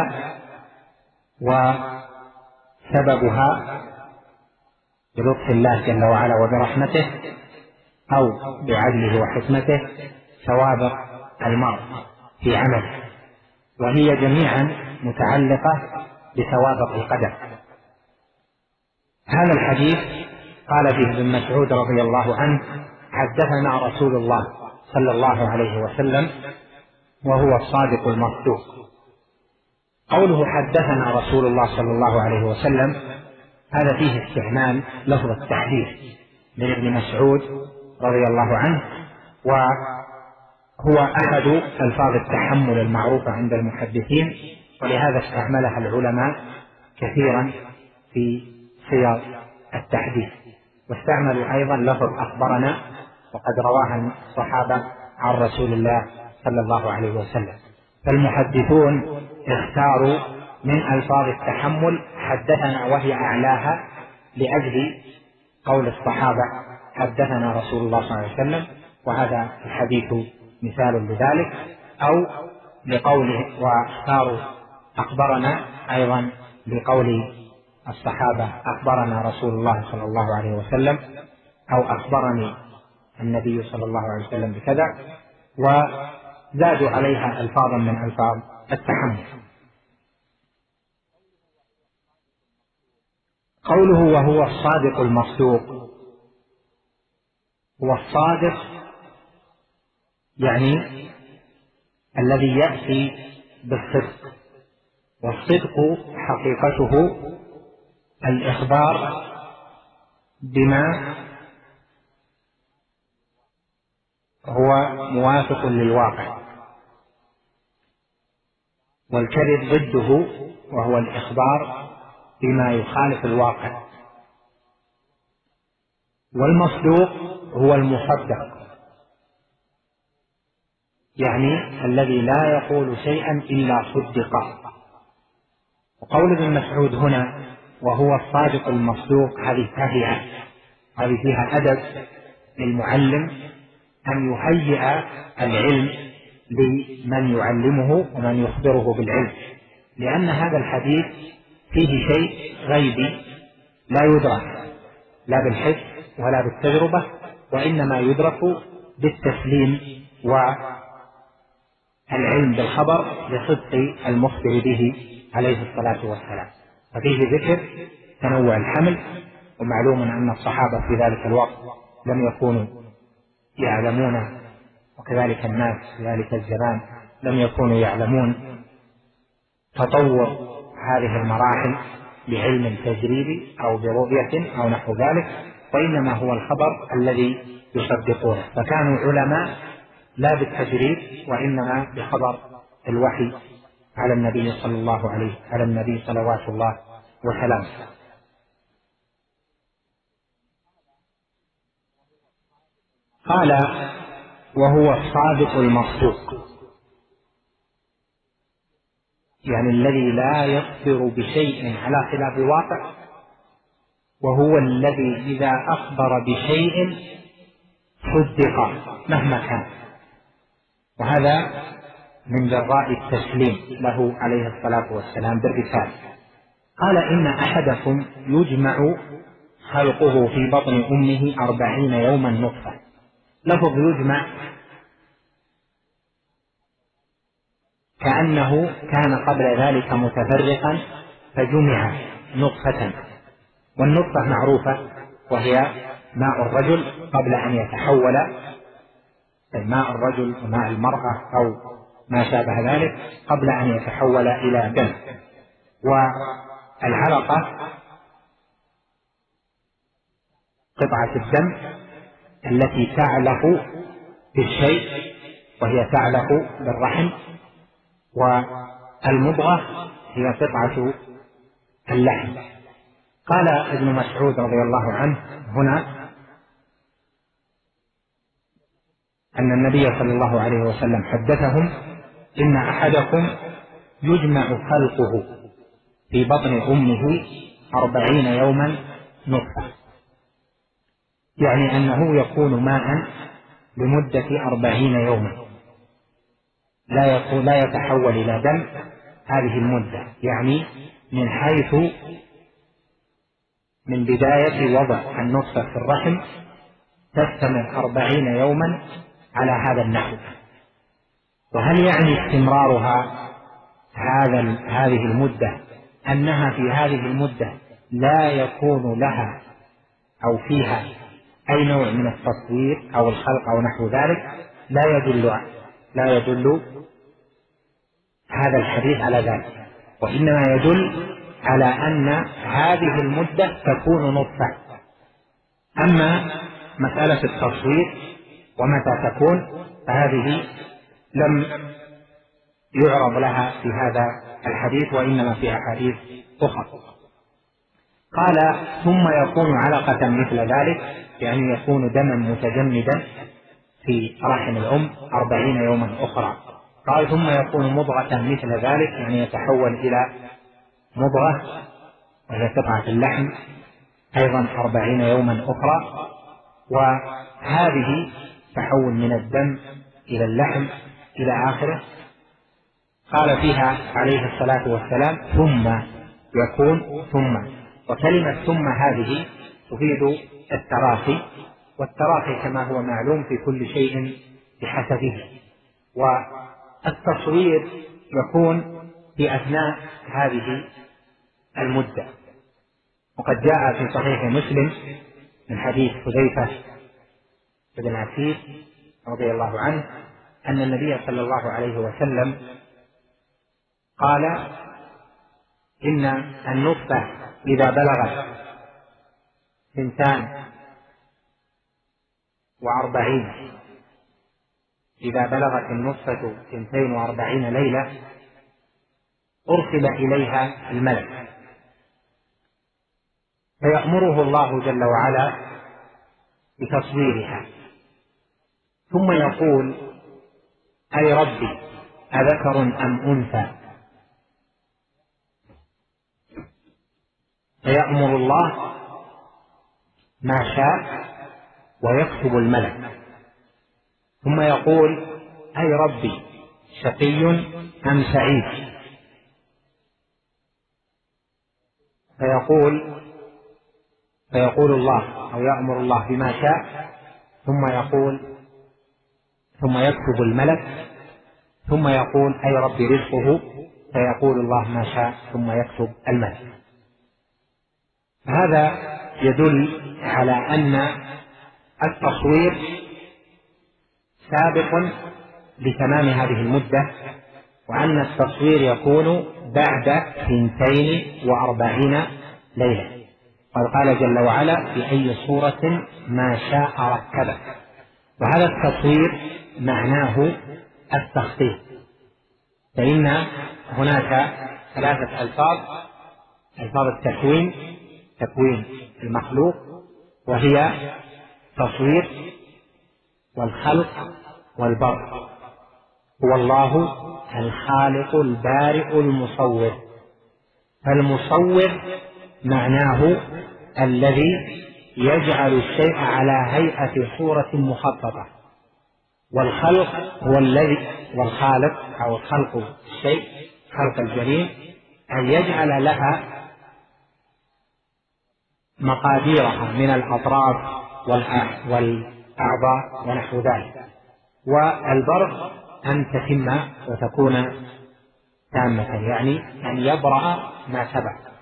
وسببها بلطف الله جل وعلا وبرحمته أو بعدله وحكمته سوابق المرء في عمله، وهي جميعا متعلقة بسوابق القدر. هذا الحديث قال فيه ابن مسعود رضي الله عنه: حدثنا رسول الله صلى الله عليه وسلم وهو الصادق المصدوق. قوله حدثنا رسول الله صلى الله عليه وسلم هذا فيه استعمال لفظ التحديث من ابن مسعود رضي الله عنه، وهو أحد ألفاظ التحمل المعروفة عند المحدثين، ولهذا استعملها العلماء كثيرا في صيغ التحديث. واستعملوا أيضا لفظ أخبرنا، وقد رواها الصحابة عن رسول الله صلى الله عليه وسلم. فالمحدثون اختاروا من ألفاظ التحمل حدثنا وهي أعلاها لأجل قول الصحابة حدثنا رسول الله صلى الله عليه وسلم، وهذا الحديث مثال لذلك، أو لقوله واختاروا أخبرنا أيضا لقول الصحابة أخبرنا رسول الله صلى الله عليه وسلم، أو أخبرني النبي صلى الله عليه وسلم بكذا، وزادوا عليها ألفاظا من ألفاظ التحمل. قوله وهو الصادق المصدوق، هو الصادق يعني الذي يأتي بالصدق، والصدق حقيقته الإخبار بما هو موافق للواقع، والكذب ضده وهو الإخبار بما يخالف الواقع. والمصدوق هو المصدق، يعني الذي لا يقول شيئا إلا صدق. وقول ابن مسعود هنا وهو الصادق المصدوق هذه تهيئة، هذه فيها أدب للمعلم أن يهيئ العلم لمن يعلمه ومن يخبره بالعلم، لأن هذا الحديث فيه شيء غيبي لا يدرك لا بالحس ولا بالتجربة، وإنما يدرك بالتسليم والعلم بالخبر لصدق المخبر به عليه الصلاة والسلام. ففيه ذكر تنوع الحمل، ومعلوم أن الصحابة في ذلك الوقت لم يكونوا يعلمون، وكذلك الناس في ذلك الزمان لم يكونوا يعلمون تطور هذه المراحل بعلم تجريبي أو برؤية أو نحو ذلك، وإنما هو الخبر الذي يصدقونه. فكانوا علماء لا بالتجريب وإنما بخبر الوحي على النبي صلى الله عليه على النبي صلوات الله وسلامه. قال وهو الصادق المصدوق، يعني الذي لا يخبر بشيء على خلاف الواقع، وهو الذي إذا أخبر بشيء صدق مهما كان، وهذا من جراء التسليم له عليه الصلاة والسلام بالرسالة. قال إن أحدكم يجمع خلقه في بطن أمه أربعين يوما نطفة. لفظ يجمع كأنه كان قبل ذلك متفرقا فجمع نطفة، والنطفة معروفة وهي ماء الرجل قبل أن يتحول، ماء الرجل وماء المرأة أو ما شابه ذلك قبل أن يتحول إلى دم. والعلقة قطعة الدم التي تعلق بالشيء وهي تعلق بالرحم، والمضغة هي قطعة اللحم. قال ابن مسعود رضي الله عنه هنا أن النبي صلى الله عليه وسلم حدثهم إن أحدكم يجمع خلقه في بطن أمه أربعين يوما نطفة، يعني أنه يكون ماء لمدة أربعين يوما، لا يكون لا يتحول إلى دم هذه المدة، يعني من حيث من بداية وضع النطفة في الرحم تستمر أربعين يوما على هذا النحو. وهل يعني استمرارها هذا هذه المدة أنها في هذه المدة لا يكون لها أو فيها أي نوع من التصوير أو الخلق أو نحو ذلك؟ لا يدل لا يدل هذا الحديث على ذلك، وإنما يدل على أن هذه المدة تكون نطفة. أما مسألة التصوير ومتى تكون فهذه لم يعرض لها في هذا الحديث، وإنما في أحاديث أخرى. قال ثم يكون علقة مثل ذلك، يعني يكون دما متجمدا في رحم الأم أربعين يوما أخرى. قال ثم يكون مضغة مثل ذلك، يعني يتحول إلى مضغة وهي قطعة اللحم أيضا أربعين يوما أخرى، وهذه تحول من الدم إلى اللحم إلى آخره. قال فيها عليه الصلاة والسلام ثم يكون ثم، وكلمة ثم هذه تفيد التراخي، والتراخي كما هو معلوم في كل شيء بحسبه، والتصوير يكون في أثناء هذه المدة. وقد جاء في صحيح مسلم من حديث حذيفة بن عسير رضي الله عنه أن النبي صلى الله عليه وسلم قال إن النطفة إذا بلغت ثنتان وأربعين إذا بلغت النطفة ثنتين وأربعين ليلة أرسل إليها الملك فيأمره الله جل وعلا بتصويرها، ثم يقول أي ربي أذكر أم أنثى، فيأمر الله ما شاء ويكتب الملك، ثم يقول أي ربي شقي أم سعيد، فيقول فيقول الله أو يأمر الله بما شاء، ثم يقول ثم يكتب الملك، ثم يقول أي ربي رزقه، فيقول الله ما شاء ثم يكتب الملك. هذا يدل على أن التصوير سابق لتمام هذه المدة، وأن التصوير يكون بعد ثنتين وأربعين ليلة، قد قال جل وعلا في أي صورة ما شاء ركبه. وهذا التصوير معناه التخطيط، فإن هناك ثلاثة ألفاظ: ألفاظ التكوين، تكوين المخلوق، وهي تصوير والخلق والبرء. هو الله الخالق البارئ المصور، فالمصور معناه الذي يجعل الشيء على هيئة صورة مخططة، والخلق هو الذي والخالق أو خلق الشيء، خلق الجنين، أن يجعل لها مقاديرها من الأطراف والأعضاء ونحو ذلك. والبرء أن تتم وتكون تامة، يعني أن يبرأ ما سبق.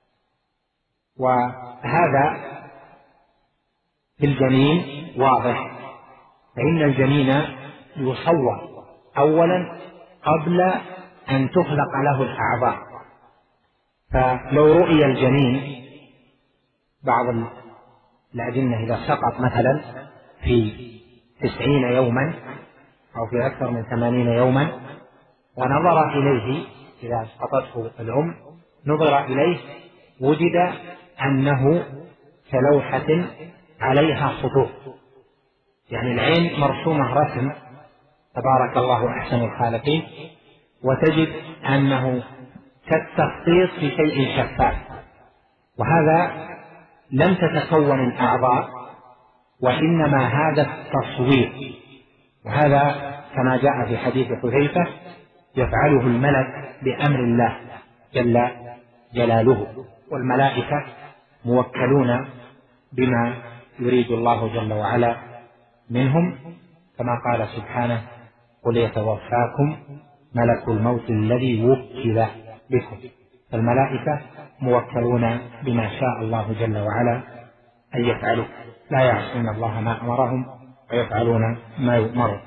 وهذا في الجنين واضح، فإن الجنين يصور أولا قبل أن تخلق له الأعضاء. فلو رؤي الجنين، بعض الأجنة إذا سقط مثلا في تسعين يوما أو في أكثر من ثمانين يوما ونظر إليه، إذا اسقطته الأم نظر إليه وجد أنه كلوحة عليها خطوط، يعني العين مرسومة رسم تبارك الله أحسن الخالقين، وتجد أنه كالتخطيط في شيء شفاف. وهذا لم تتكون الأعضاء، وإنما هذا التصوير، وهذا كما جاء في حديث حذيفة يفعله الملك بأمر الله جل جلاله، والملائكة موكلون بما يريد الله جل وعلا منهم، كما قال سبحانه: قل يتوفاكم ملك الموت الذي وكل بكم. فالملائكة موكلون بما شاء الله جل وعلا أن يفعلوا، لا يعصون الله ما أمرهم ويفعلون ما يؤمرون.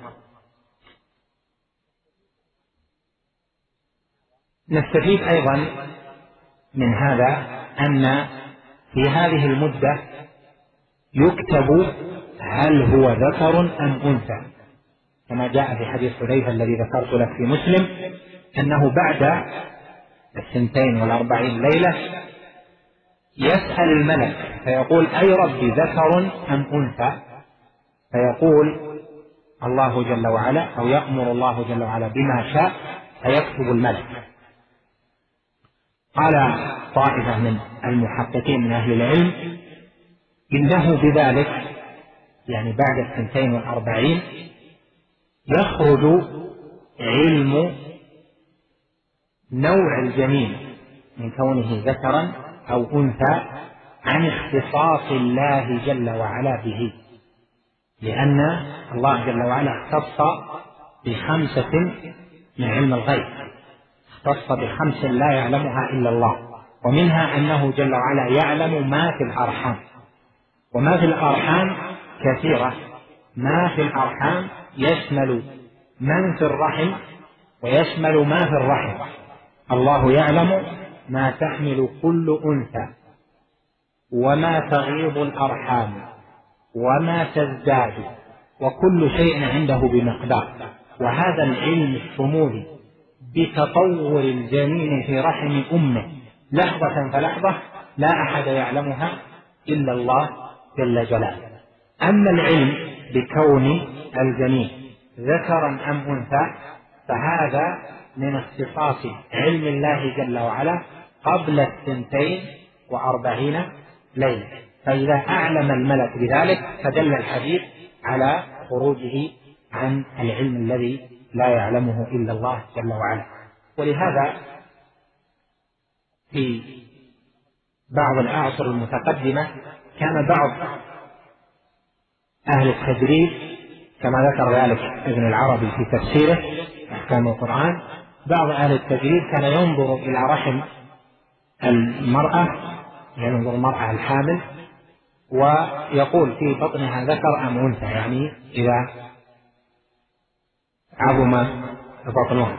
نستفيد أيضا من هذا أن في هذه المدة يكتب هل هو ذكر أم أنثى، كما جاء في حديث حذيفة الذي ذكرت لك في مسلم، أنه بعد الثنتين والأربعين ليلة يسأل الملك فيقول: أي ربي ذكر أم أنثى؟ فيقول الله جل وعلا أو يأمر الله جل وعلا بما شاء فيكتب الملك. قال طائفة من المحققين من أهل العلم إنه بذلك، يعني بعد الثنتين والأربعين، يخرج علم نوع الجنين من كونه ذكرا أو أنثى عن اختصاص الله جل وعلا به، لأن الله جل وعلا اختص بخمسة من علم الغيب، اختص بخمس لا يعلمها إلا الله، ومنها أنه جل وعلا يعلم ما في الأرحام، وما في الأرحام كثيرة. ما في الأرحام يشمل من في الرحم ويشمل ما في الرحم. الله يعلم ما تحمل كل أنثى وما تغيض الأرحام وما تزداد، وكل شيء عنده بمقدار. وهذا العلم الشمولي بتطور الجنين في رحم أمه لحظة فلحظة لا أحد يعلمها إلا الله جل جلاله. أما العلم بكون الجنين ذكرا أم أنثى، فهذا من اختصاص علم الله جل وعلا قبل الثنتين وأربعين ليلة. فإذا أعلم الملك بذلك فدل الحديث على خروجه عن العلم الذي لا يعلمه إلا الله جل وعلا. ولهذا في بعض الأعصر المتقدمة كان بعض أهل التدريس كما ذكر ذلك ابن العربي في تفسيره أحكام القرآن، بعض أهل التدريس كان ينظر إلى رحم المرأة، يعني ينظر المرأة الحامل ويقول في بطنها ذكر أم أنثى، يعني إذا عظم بطنها.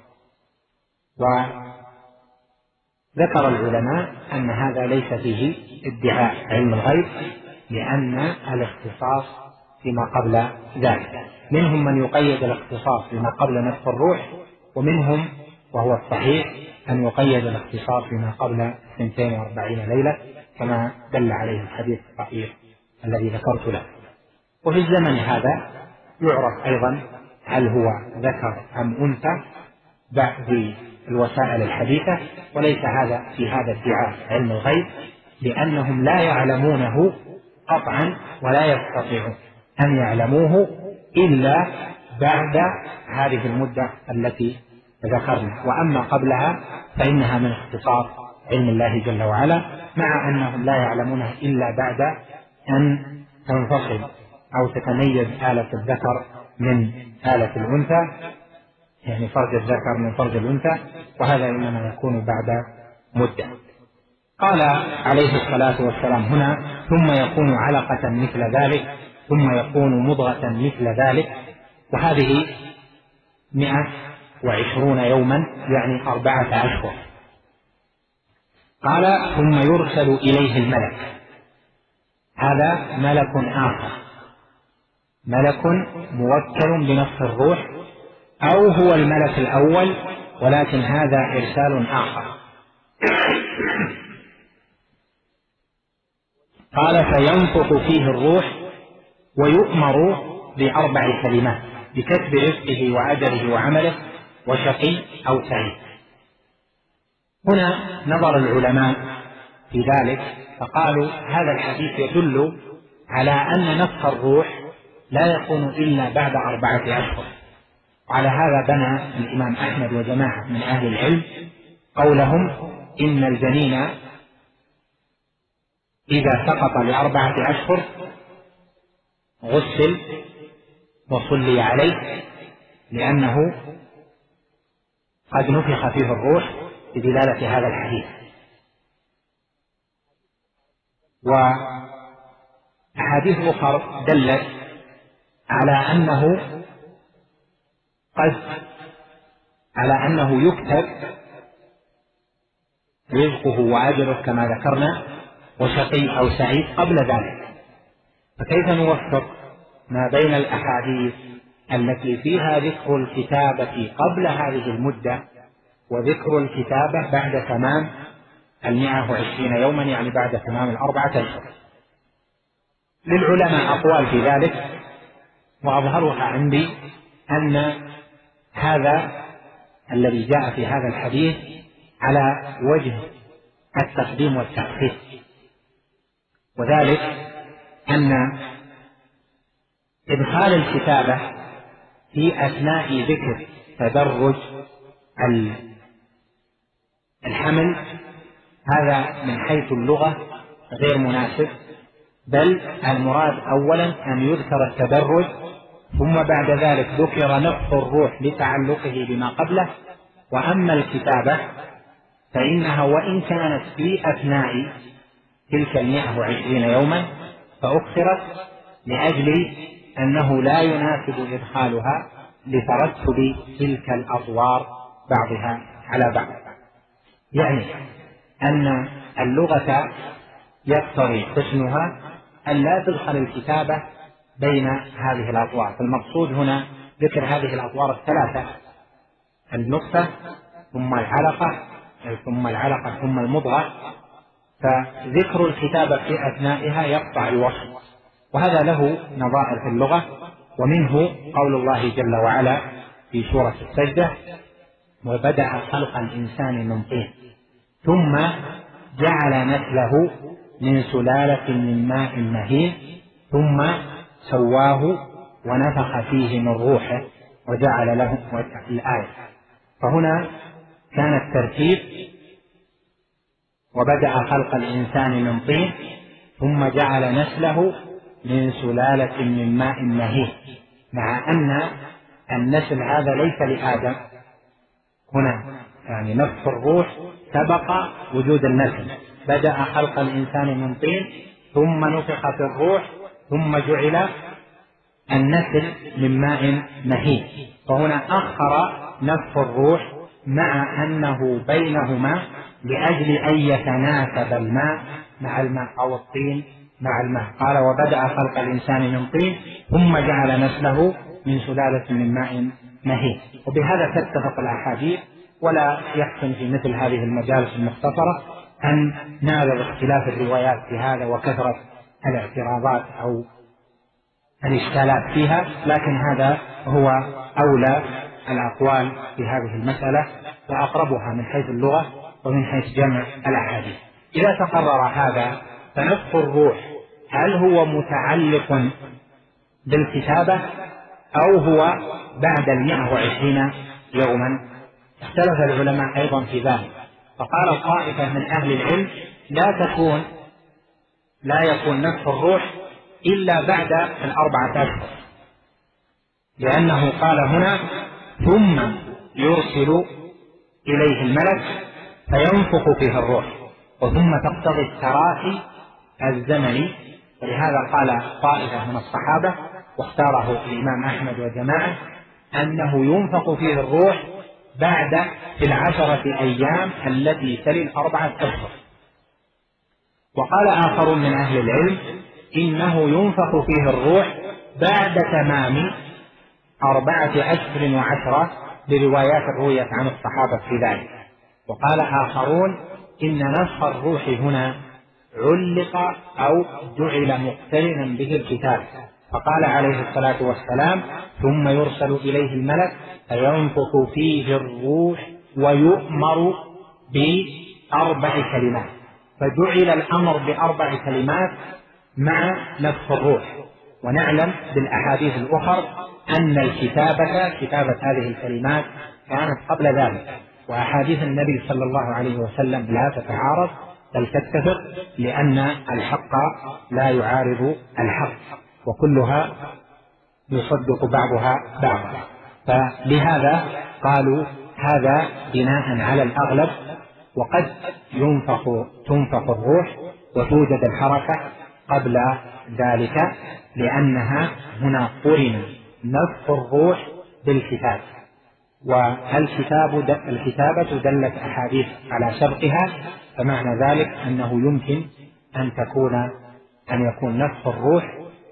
وذكر العلماء أن هذا ليس فيه ادعاء علم الغيب، لأن الاختصاص فيما قبل ذلك. منهم من يقيد الاختصاص فيما قبل نفخ الروح، ومنهم وهو الصحيح أن يقيد الاختصاص فيما قبل اثنتين وأربعين ليلة كما دل عليه الحديث الصحيح الذي ذكرت له. وفي الزمن هذا يعرف أيضا هل هو ذكر أم أنثى بعد الوسائل الحديثة، وليس هذا في هذا ادعاء علم الغيب، لأنهم لا يعلمونه قطعا ولا يستطيعون أن يعلموه إلا بعد هذه المدة التي ذكرنا. وأما قبلها فإنها من اختصاص علم الله جل وعلا، مع أنهم لا يعلمونه إلا بعد أن تنفصل أو تتميز آلة الذكر من آلة الأنثى، يعني فرج الذكر من فرج الأنثى، وهذا إنما يكون بعد مدة. قال عليه الصلاة والسلام هنا ثم يكون علقة مثل ذلك ثم يكون مضغة مثل ذلك، وهذه مئة وعشرون يوما يعني أربعة أشهر. قال ثم يرسل إليه الملك، هذا ملك آخر، ملك موكل بنفخ الروح، أو هو الملك الأول ولكن هذا إرسال آخر. قال فينفخ فيه الروح ويؤمر بأربع كلمات بكتب رزقه وأجله وعمله وشقي أو سعيد. هنا نظر العلماء في ذلك فقالوا هذا الحديث يدل على أن نفخ الروح لا يكون إلا بعد أربعة أشهر. وعلى هذا بنى الإمام أحمد وجماعة من أهل العلم قولهم إن الجنين إذا سقط لأربعة أشهر غسل وصلي عليه، لأنه قد نفخ فيه الروح بدلالة هذا الحديث. وأحاديث أخرى دلت على أنه قد على أنه يكتب رزقه وأجله كما ذكرنا وشقي أو سعيد قبل ذلك. فكيف نوفق ما بين الأحاديث التي فيها ذكر الكتابة قبل هذه المدة وذكر الكتابة بعد تمام المئة وعشرين يوما، يعني بعد تمام الأربعة أشهر؟ للعلماء أقوال في ذلك، وأظهرها عندي أن هذا الذي جاء في هذا الحديث على وجه التقديم والتأخير، وذلك أن إدخال الكتابة في أثناء ذكر تدرج الحمل هذا من حيث اللغة غير مناسب، بل المراد أولا أن يذكر التدرج ثم بعد ذلك ذكر نفخ الروح لتعلقه بما قبله. وأما الكتابة فإنها وإن كانت في أثناء تلك المئة وعشرين يوما فأخرت لأجل أنه لا يناسب إدخالها لترتب تلك الأطوار بعضها على بعض، يعني أن اللغة يقتضي حسنها أن لا تدخل الكتابة بين هذه الأطوار. فالمقصود هنا ذكر هذه الأطوار الثلاثة، النطفة ثم العلقة ثم العلقة ثم المضغة، فذكر الكتابة في أثنائها يقطع الوصل، وهذا له نظائر في اللغة، ومنه قول الله جل وعلا في سورة السجدة: وبدأ خلق الإنسان من طين ثم جعل نسله من سلالة من ماء مهين ثم سواه ونفخ فيه من روحه وجعل له الآية. فهنا كان الترتيب: وبدأ خلق الإنسان من طين ثم جعل نسله من سلالة من ماء مهين، مع أن النسل هذا ليس لآدم هنا، يعني نفخ الروح سبق وجود النسل. بدأ خلق الإنسان من طين ثم نفخ في الروح ثم جعل النسل من ماء مهين، فهنا أخر نفخ الروح مع أنه بينهما لأجل أن يتناسب الماء مع الماء أو الطين مع الماء. قال: وبدأ خلق الإنسان من طين ثم جعل نسله من سلالة من ماء مهين. وبهذا تتفق الأحاديث، ولا يحسن في مثل هذه المجالس المختصرة أن نعرض اختلاف الروايات في هذا وكثرة الاعتراضات أو الإشكالات فيها، لكن هذا هو أولى الأقوال في هذه المسألة وأقربها من حيث اللغة ومن حيث جمع الأحاديث. إذا تقرر هذا فنفخ الروح هل هو متعلق بالكتابة أو هو بعد المئة وعشرين يوما؟ اختلف العلماء أيضا في ذلك، فقال طائفة من أهل العلم: لا تكون لا يكون نفخ الروح إلا بعد الأربعة أشهر، لأنه قال هنا: ثم يرسل إليه الملك فينفخ فيه الروح، وثم تقتضي التراخي الزمني، ولهذا قال طائفة من الصحابة واختاره الإمام أحمد وجماعة أنه ينفخ فيه الروح بعد في العشرة أيام التي تلي الأربعة أشهر. وقال آخر من أهل العلم إنه ينفخ فيه الروح بعد تمام أربعة أشهر وعشرة بروايات رويت عن الصحابة في ذلك. وقال آخرون إن نفخ الروح هنا علق أو جعل مقترنا به الكتاب، فقال عليه الصلاة والسلام: ثم يرسل إليه الملك فينفخ فيه الروح ويؤمر بأربع كلمات، فجعل الأمر بأربع كلمات مع نفخ الروح. ونعلم بالأحاديث الأخرى أن الكتابة كتابة هذه الكلمات كانت قبل ذلك، وأحاديث النبي صلى الله عليه وسلم لا تتعارض بل تتفق، لأن الحق لا يعارض الحق وكلها يصدق بعضها بعضا. فلهذا قالوا هذا بناء على الأغلب، وقد ينفخ تنفخ الروح وتوجد الحركة قبل ذلك، لأنها هنا قرن نفخ الروح بالكتاب، والكتاب الكتابة دلت أحاديث على سبقها، فمعنى ذلك أنه يمكن أن تكون أن يكون نفخ الروح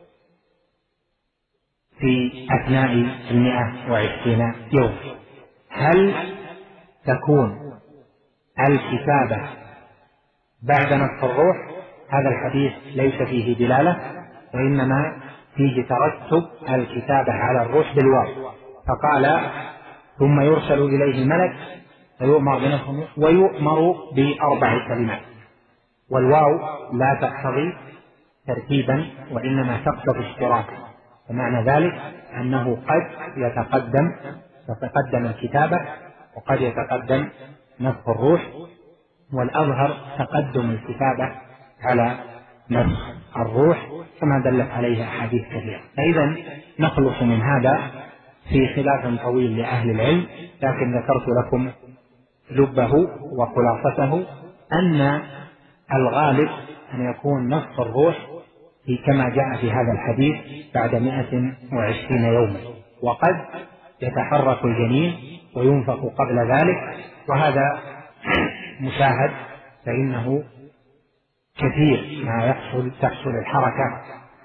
في أثناء المئة وعشرين يوم. هل تكون الكتابة بعد نفخ الروح؟ هذا الحديث ليس فيه دلالة، وإنما فيه ترتب الكتابة على الروح بالواو، فقال: ثم يرسل إليه الملك فيؤمر بنفخ الروح ويؤمر بأربع كلمات، والواو لا تقتضي ترتيبا وإنما تقتضي اشتراكا، ومعنى ذلك أنه قد يتقدم تتقدم الكتابة وقد يتقدم نفخ الروح، والأظهر تقدم الكتابة على نفخ الروح كما دلت عليه أحاديث كثيرة. فإذا نخلص من هذا في خلاف طويل لأهل العلم، لكن ذكرت لكم لبه وخلاصته أن الغالب أن يكون نفخ الروح في كما جاء في هذا الحديث بعد مئة وعشرين يوما، وقد يتحرك الجنين وينفخ قبل ذلك، وهذا مشاهد، فإنه كثير ما يحصل تحصل الحركة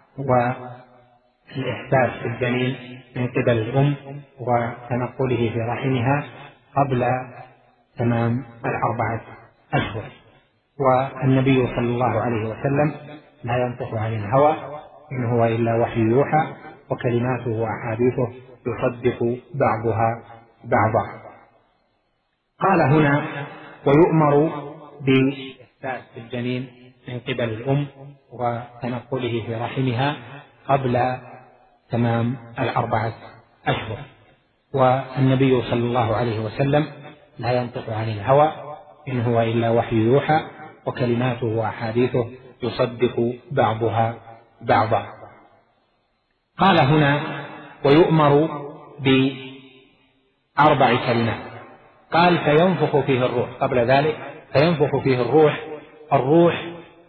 والإحساس بالجنين من قبل الأم وتنقله في رحمها قبل تمام الأربعة أشهر. والنبي صلى الله عليه وسلم لا ينطق عن الهوى إن هو إلا وحي يوحى، وكلماته وأحاديثه يصدق بعضها بعضا. قال هنا: ويؤمر بإحساس الجنين من قبل الأم وتنقله في رحمها قبل تمام الأربعة أشهر. والنبي صلى الله عليه وسلم لا ينطق عن الهوى، إن هو إلا وحي يوحى، وكلماته وأحاديثه يصدق بعضها بعضا. قال هنا: ويؤمر بأربع كلمات. قال: فينفخ فيه الروح. قبل ذلك فينفخ فيه الروح. الروح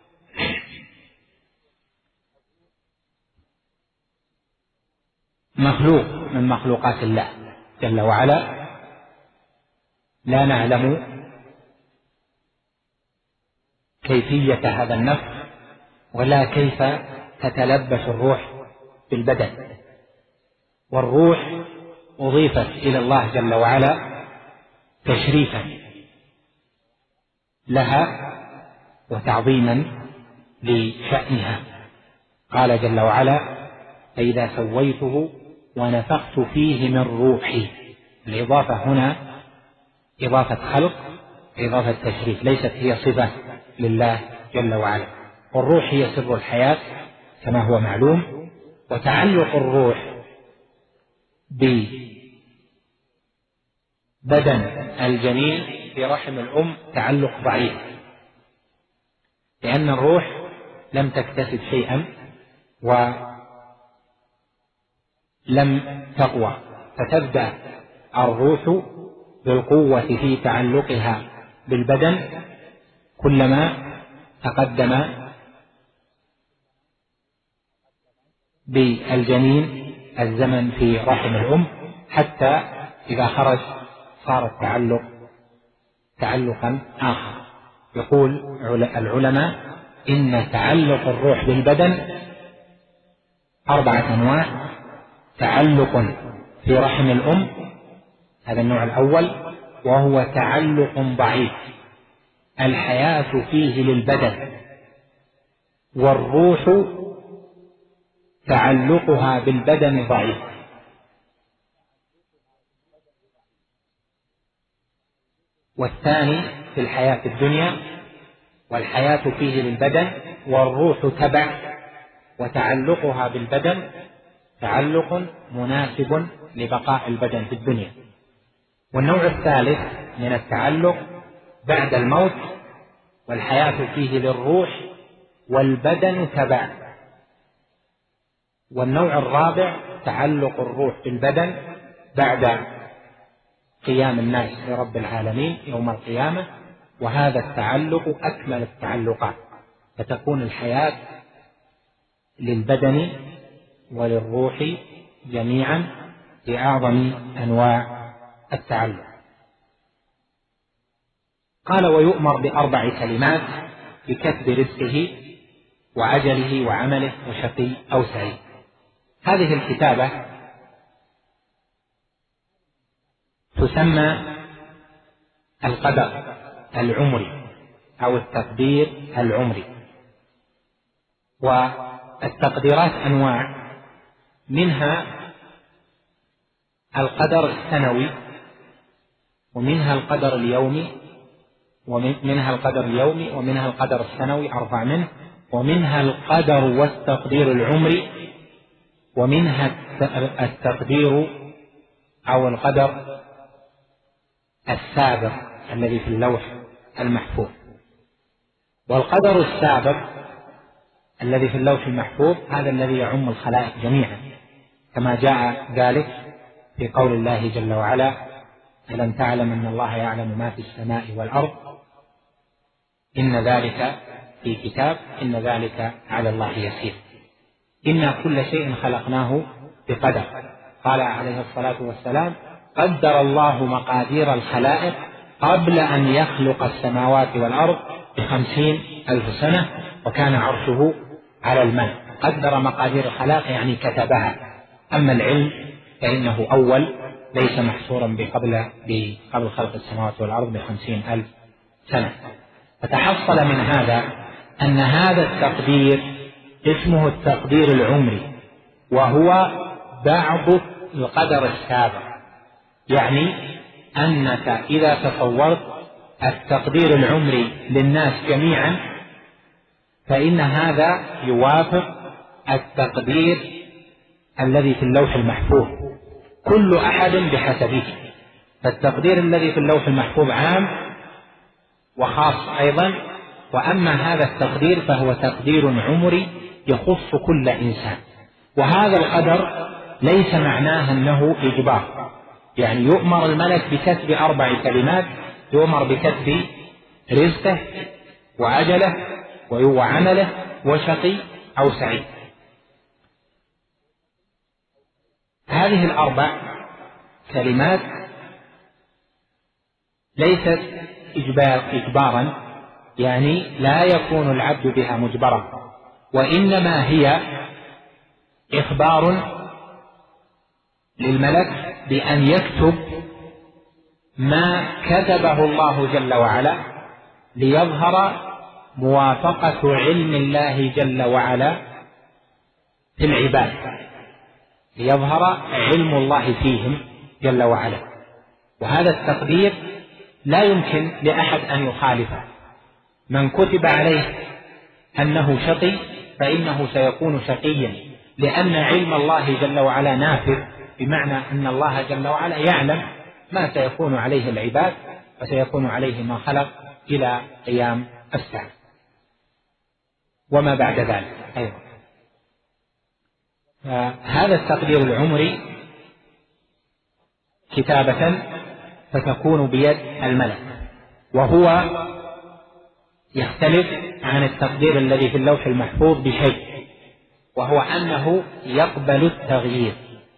مخلوق من مخلوقات الله جل وعلا، لا نعلم كيفية هذا النفخ ولا كيف تتلبس الروح بالبدن. والروح أضيفت إلى الله جل وعلا تشريفا لها وتعظيما لشأنها. قال جل وعلا: فإذا سويته ونفخت فيه من روحي. الإضافة هنا إضافة خلق، إضافة تشريف، ليست هي صفة لله جل وعلا. والروح هي سر الحياة كما هو معلوم، وتعلق الروح ببدن الجنين في رحم الأم تعلق ضعيف، لأن الروح لم تكتسب شيئا ولم تقوى، فتبدأ الروح بالقوة في تعلقها بالبدن كلما تقدم بالجنين الزمن في رحم الأم، حتى إذا خرج صار التعلق تعلقا آخر. يقول العلماء: إن تعلق الروح بالبدن أربعة أنواع: تعلق في رحم الأم، هذا النوع الأول، وهو تعلق ضعيف الحياة فيه للبدن، والروح تعلقها بالبدن ضعيف. والثاني في الحياة الدنيا، والحياة فيه للبدن والروح تبع، وتعلقها بالبدن تعلق مناسب لبقاء البدن في الدنيا. والنوع الثالث من التعلق بعد الموت، والحياة فيه للروح والبدن تبع. والنوع الرابع تعلق الروح بالبدن بعد قيام الناس لرب العالمين يوم القيامة، وهذا التعلق أكمل التعلقات، فتكون الحياة للبدن وللروح جميعا بأعظم أنواع التعلق. قال: ويؤمر بأربع كلمات بكتب رزقه وعجله وعمله وشقي أو سعيد. هذه الكتابة تسمى القدر العمري أو التقدير العمري. والتقديرات أنواع، منها القدر السنوي، ومنها القدر اليومي، ومنها القدر اليومي ومنها القدر السنوي أرفع منه، ومنها القدر والتقدير العمري، ومنها التقدير أو القدر السابق الذي في اللوح المحفوظ. والقدر السابق الذي في اللوح المحفوظ هذا الذي يعم الخلائق جميعا، كما جاء ذلك في قول الله جل وعلا: ألم تعلم أن الله يعلم ما في السماء والأرض إن ذلك في كتاب إن ذلك على الله يسير. إنا كل شيء خلقناه بقدر. قال عليه الصلاة والسلام: قدر الله مقادير الخلائق قبل أن يخلق السماوات والأرض بخمسين ألف سنة، وكان عرشه على الماء. قدر مقادير الخلائق يعني كتبها. أما العلم فإنه أول، ليس محصورا بقبل بقبل خلق السماوات والأرض بخمسين ألف سنة. فتحصل من هذا أن هذا التقدير اسمه التقدير العمري، وهو بعض القدر السابق، يعني أنك إذا تصورت التقدير العمري للناس جميعا فإن هذا يوافق التقدير الذي في اللوح المحفوظ، كل أحد بحسبه. فالتقدير الذي في اللوح المحفوظ عام وخاص أيضا، وأما هذا التقدير فهو تقدير عمري يخص كل إنسان. وهذا القدر ليس معناه أنه إجبار، يعني يؤمر الملك بكتب أربع كلمات، يؤمر بكتب رزقه وأجله وعمله وشقي أو سعيد. هذه الأربع كلمات ليست إجبار إجبارا، يعني لا يكون العبد بها مجبرا، وإنما هي إخبار للملك بأن يكتب ما كتبه الله جل وعلا ليظهر موافقة علم الله جل وعلا في العباد، ليظهر علم الله فيهم جل وعلا. وهذا التقدير لا يمكن لأحد أن يخالفه. من كتب عليه أنه شقي فإنه سيكون شقيا، لأن علم الله جل وعلا نافذ، بمعنى أن الله جل وعلا يعلم ما سيكون عليه العباد وسيكون عليه ما خلق إلى قيام الساعة وما بعد ذلك أيضا. هذا التقدير العمري كتابة فتكون بيد الملك، وهو يختلف عن التقدير الذي في اللوح المحفوظ بشيء، وهو أنه يقبل التغيير.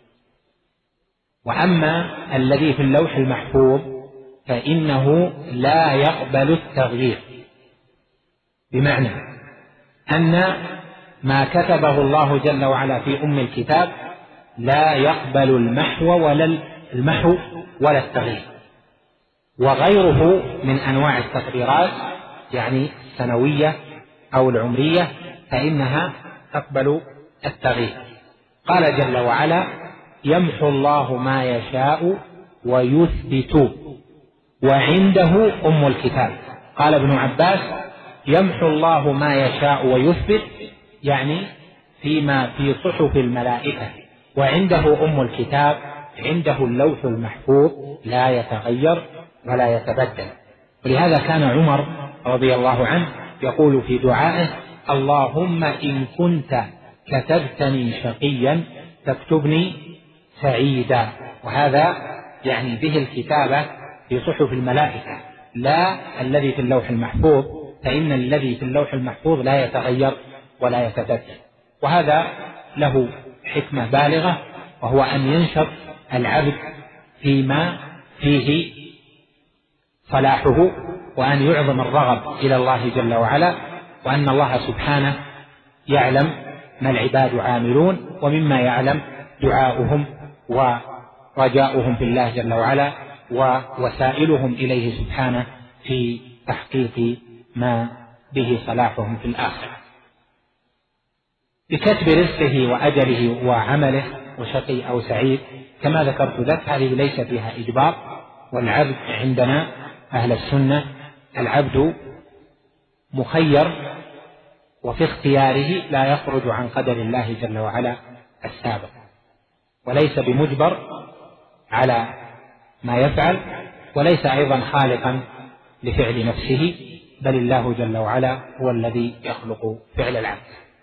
وأما الذي في اللوح المحفوظ فإنه لا يقبل التغيير، بمعنى أن ما كتبه الله جل وعلا في أم الكتاب لا يقبل المحو ولا المحو ولا التغيير. وغيره من أنواع التقديرات يعني السنوية أو العمرية فإنها تقبل التغيير. قال جل وعلا: يمحو الله ما يشاء ويثبت وعنده أم الكتاب. قال ابن عباس: يمحو الله ما يشاء ويثبت، يعني فيما في صحف الملائكة، وعنده أم الكتاب، عنده اللوح المحفوظ لا يتغير ولا يتبدل. ولهذا كان عمر رضي الله عنه يقول في دعائه: اللهم إن كنت كتبتني شقيا فاكتبني سعيدا. وهذا يعني به الكتابة في صحف الملائكة لا الذي في اللوح المحفوظ، فإن الذي في اللوح المحفوظ لا يتغير ولا يتبدل. وهذا له حكمة بالغة، وهو أن ينشط العبد فيما فيه صلاحه، وأن يعظم الرغب إلى الله جل وعلا، وأن الله سبحانه يعلم ما العباد عاملون، ومما يعلم دعاؤهم ورجاؤهم في الله جل وعلا ووسائلهم إليه سبحانه في تحقيق ما به صلاحهم في الآخرة. بكتب رزقه وأجله وعمله وشقي أو سعيد كما ذكرت لك، هذه ليس فيها إجبار. والعبد عندنا أهل السنة العبد مخير، وفي اختياره لا يخرج عن قدر الله جل وعلا السابق، وليس بمجبر على ما يفعل، وليس أيضا خالقا لفعل نفسه، بل الله جل وعلا هو الذي يخلق فعل العبد.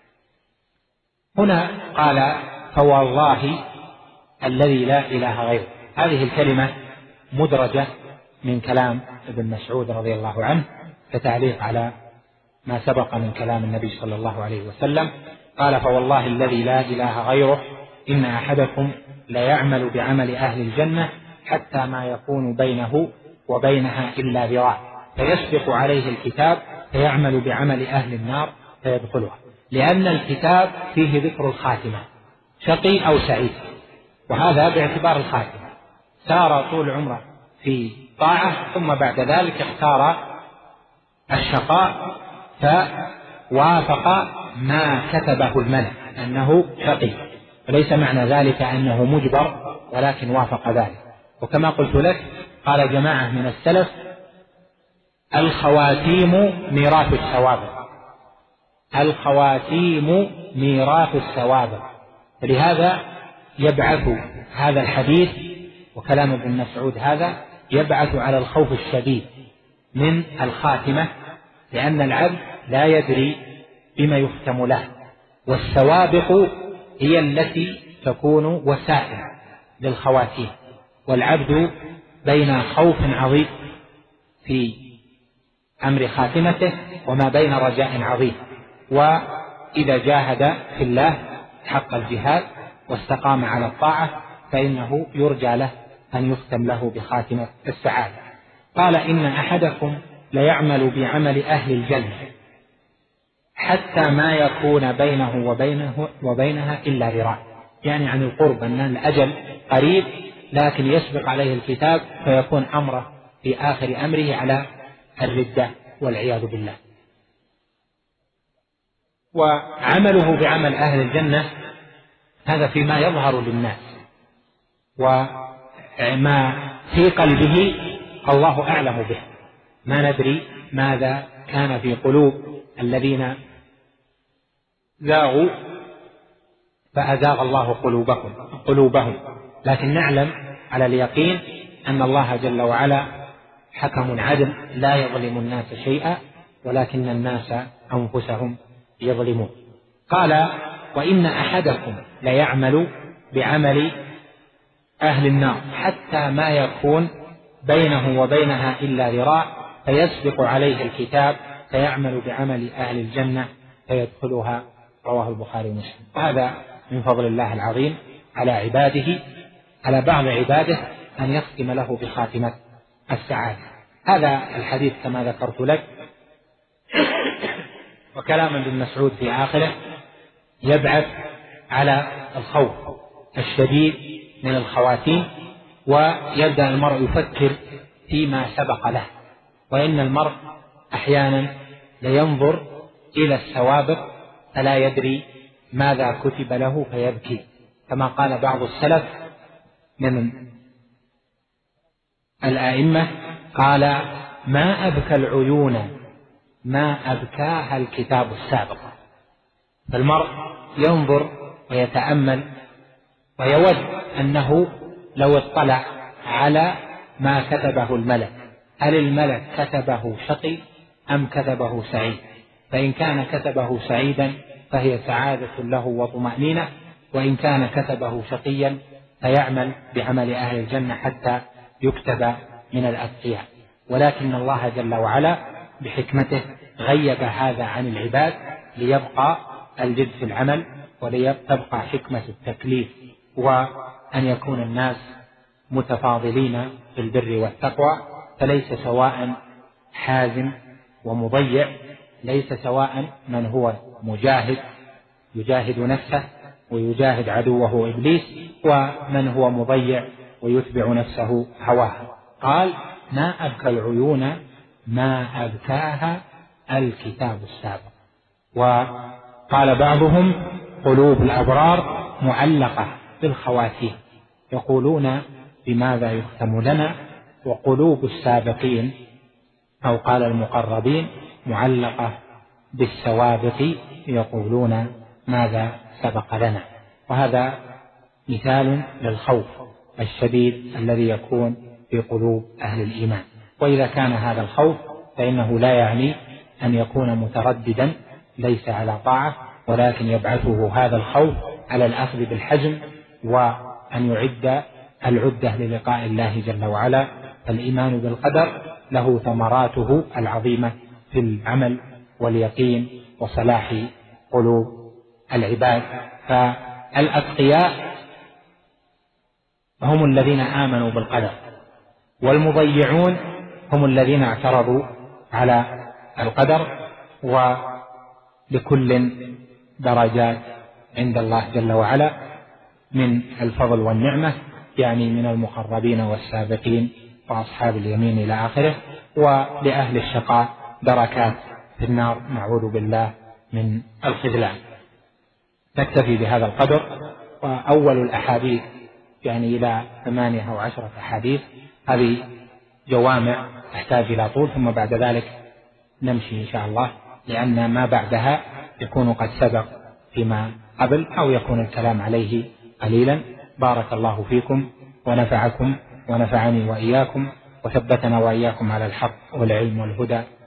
هنا قال: فوالله الذي لا إله غيره. هذه الكلمة مدرجة من كلام ابن مسعود رضي الله عنه كتعليق على ما سبق من كلام النبي صلى الله عليه وسلم. قال: فوالله الذي لا إله غيره إن أحدكم ليعمل بعمل أهل الجنة حتى ما يكون بينه وبينها إلا ذراع، فيسبق عليه الكتاب فيعمل بعمل أهل النار فيدخلها. لأن الكتاب فيه ذكر الخاتمة، شقي أو سعيد، وهذا باعتبار الخاتمة. سار طول عمره في طاعة، ثم بعد ذلك اختار الشقاء فوافق ما كتبه الملك أنه شقي، وليس معنى ذلك أنه مجبر، ولكن وافق ذلك. وكما قلت لك قال جماعة من السلف: الخواتيم ميراث السوابق، الخواتيم ميراث السوابق. فلهذا يبعث هذا الحديث وكلام ابن مسعود هذا يبعث على الخوف الشديد من الخاتمة، لأن العبد لا يدري بما يختم له، والسوابق هي التي تكون وسائل للخواتيم، والعبد بين خوف عظيم في أمر خاتمته وما بين رجاء عظيم. وإذا جاهد في الله حق الجهاد واستقام على الطاعة فإنه يرجى له أن يختم له بخاتمة السعادة. قال: إن أحدكم ليعمل بعمل أهل الجنة حتى ما يكون بينه وبينه وبينها إلا ذراع، يعني عن القرب، أن الأجل قريب لكن يسبق عليه الكتاب فيكون أمره في آخر أمره على الردة والعياذ بالله. وعمله بعمل أهل الجنة هذا فيما يظهر للناس، وما في قلبه الله أعلم به، ما ندري ماذا كان في قلوب الذين زاغوا فأزاغ الله قلوبهم قلوبهم لكن نعلم على اليقين أن الله جل وعلا حكم عدل لا يظلم الناس شيئا ولكن الناس أنفسهم يظلمون. قال: وإن أحدكم ليعمل بعمل أهل النار حتى ما يكون بينه وبينها إلا ذراع فيسبق عليه الكتاب فيعمل بعمل أهل الجنة فيدخلها. رواه البخاري ومسلم. وهذا من فضل الله العظيم على عباده، على بعض عباده، أن يختم له بخاتمة السعادة. هذا الحديث كما ذكرت لك، وكلام ابن مسعود في آخره يبعث على الخوف الشديد من الخواتيم، ويبدأ المرء يفكر فيما سبق له. وإن المرء أحيانا لينظر إلى السوابق فلا يدري ماذا كتب له فيبكي، كما قال بعض السلف من الآئمة: قال: ما أبكى العيون ما أبكاها الكتاب السابق. فالمرء ينظر ويتأمل ويود أنه لو اطلع على ما كتبه الملك، هل الملك كتبه شقي أم كتبه سعيد؟ فإن كان كتبه سعيدا فهي سعادة له وطمأنينة، وإن كان كتبه شقيا فيعمل بعمل أهل الجنة حتى يكتب من الأتقياء. ولكن الله جل وعلا بحكمته غيب هذا عن العباد ليبقى الجد في العمل وليبقى حكمة التكليف، وأن يكون الناس متفاضلين في البر والتقوى، فليس سواء حازم ومضيع، ليس سواء من هو مجاهد يجاهد نفسه ويجاهد عدوه إبليس، ومن هو مضيع ويتبع نفسه هواها. قال: ما أبكى العيون ما أبكاها الكتاب السابق. وقال بعضهم: قلوب الأبرار معلقة بالخواتيم، يقولون بماذا يختم لنا، وقلوب السابقين أو قال المقربين معلقة بالسوابق، يقولون ماذا سبق لنا. وهذا مثال للخوف الشديد الذي يكون في قلوب أهل الإيمان. وإذا كان هذا الخوف فإنه لا يعني أن يكون مترددا ليس على طاعة، ولكن يبعثه هذا الخوف على الأخذ بالحزم وأن يعد العدة للقاء الله جل وعلا. فالإيمان بالقدر له ثمراته العظيمة في العمل واليقين وصلاح قلوب العباد. فالأتقياء هم الذين آمنوا بالقدر، والمضيعون هم الذين اعترضوا على القدر. ولكل درجات عند الله جل وعلا من الفضل والنعمة، يعني من المقربين والسابقين وأصحاب اليمين إلى آخره. ولأهل الشقاء دركات في النار، نعوذ بالله من الخذلان. نكتفي بهذا القدر، وأول الأحاديث يعني إلى ثمانية أو عشرة أحاديث، هذه جوامع تحتاج إلى طول، ثم بعد ذلك نمشي إن شاء الله، لأن ما بعدها يكون قد سبق فيما قبل أو يكون الكلام عليه قليلا. بارك الله فيكم ونفعكم ونفعني وإياكم وثبتنا وإياكم على الحق والعلم والهدى.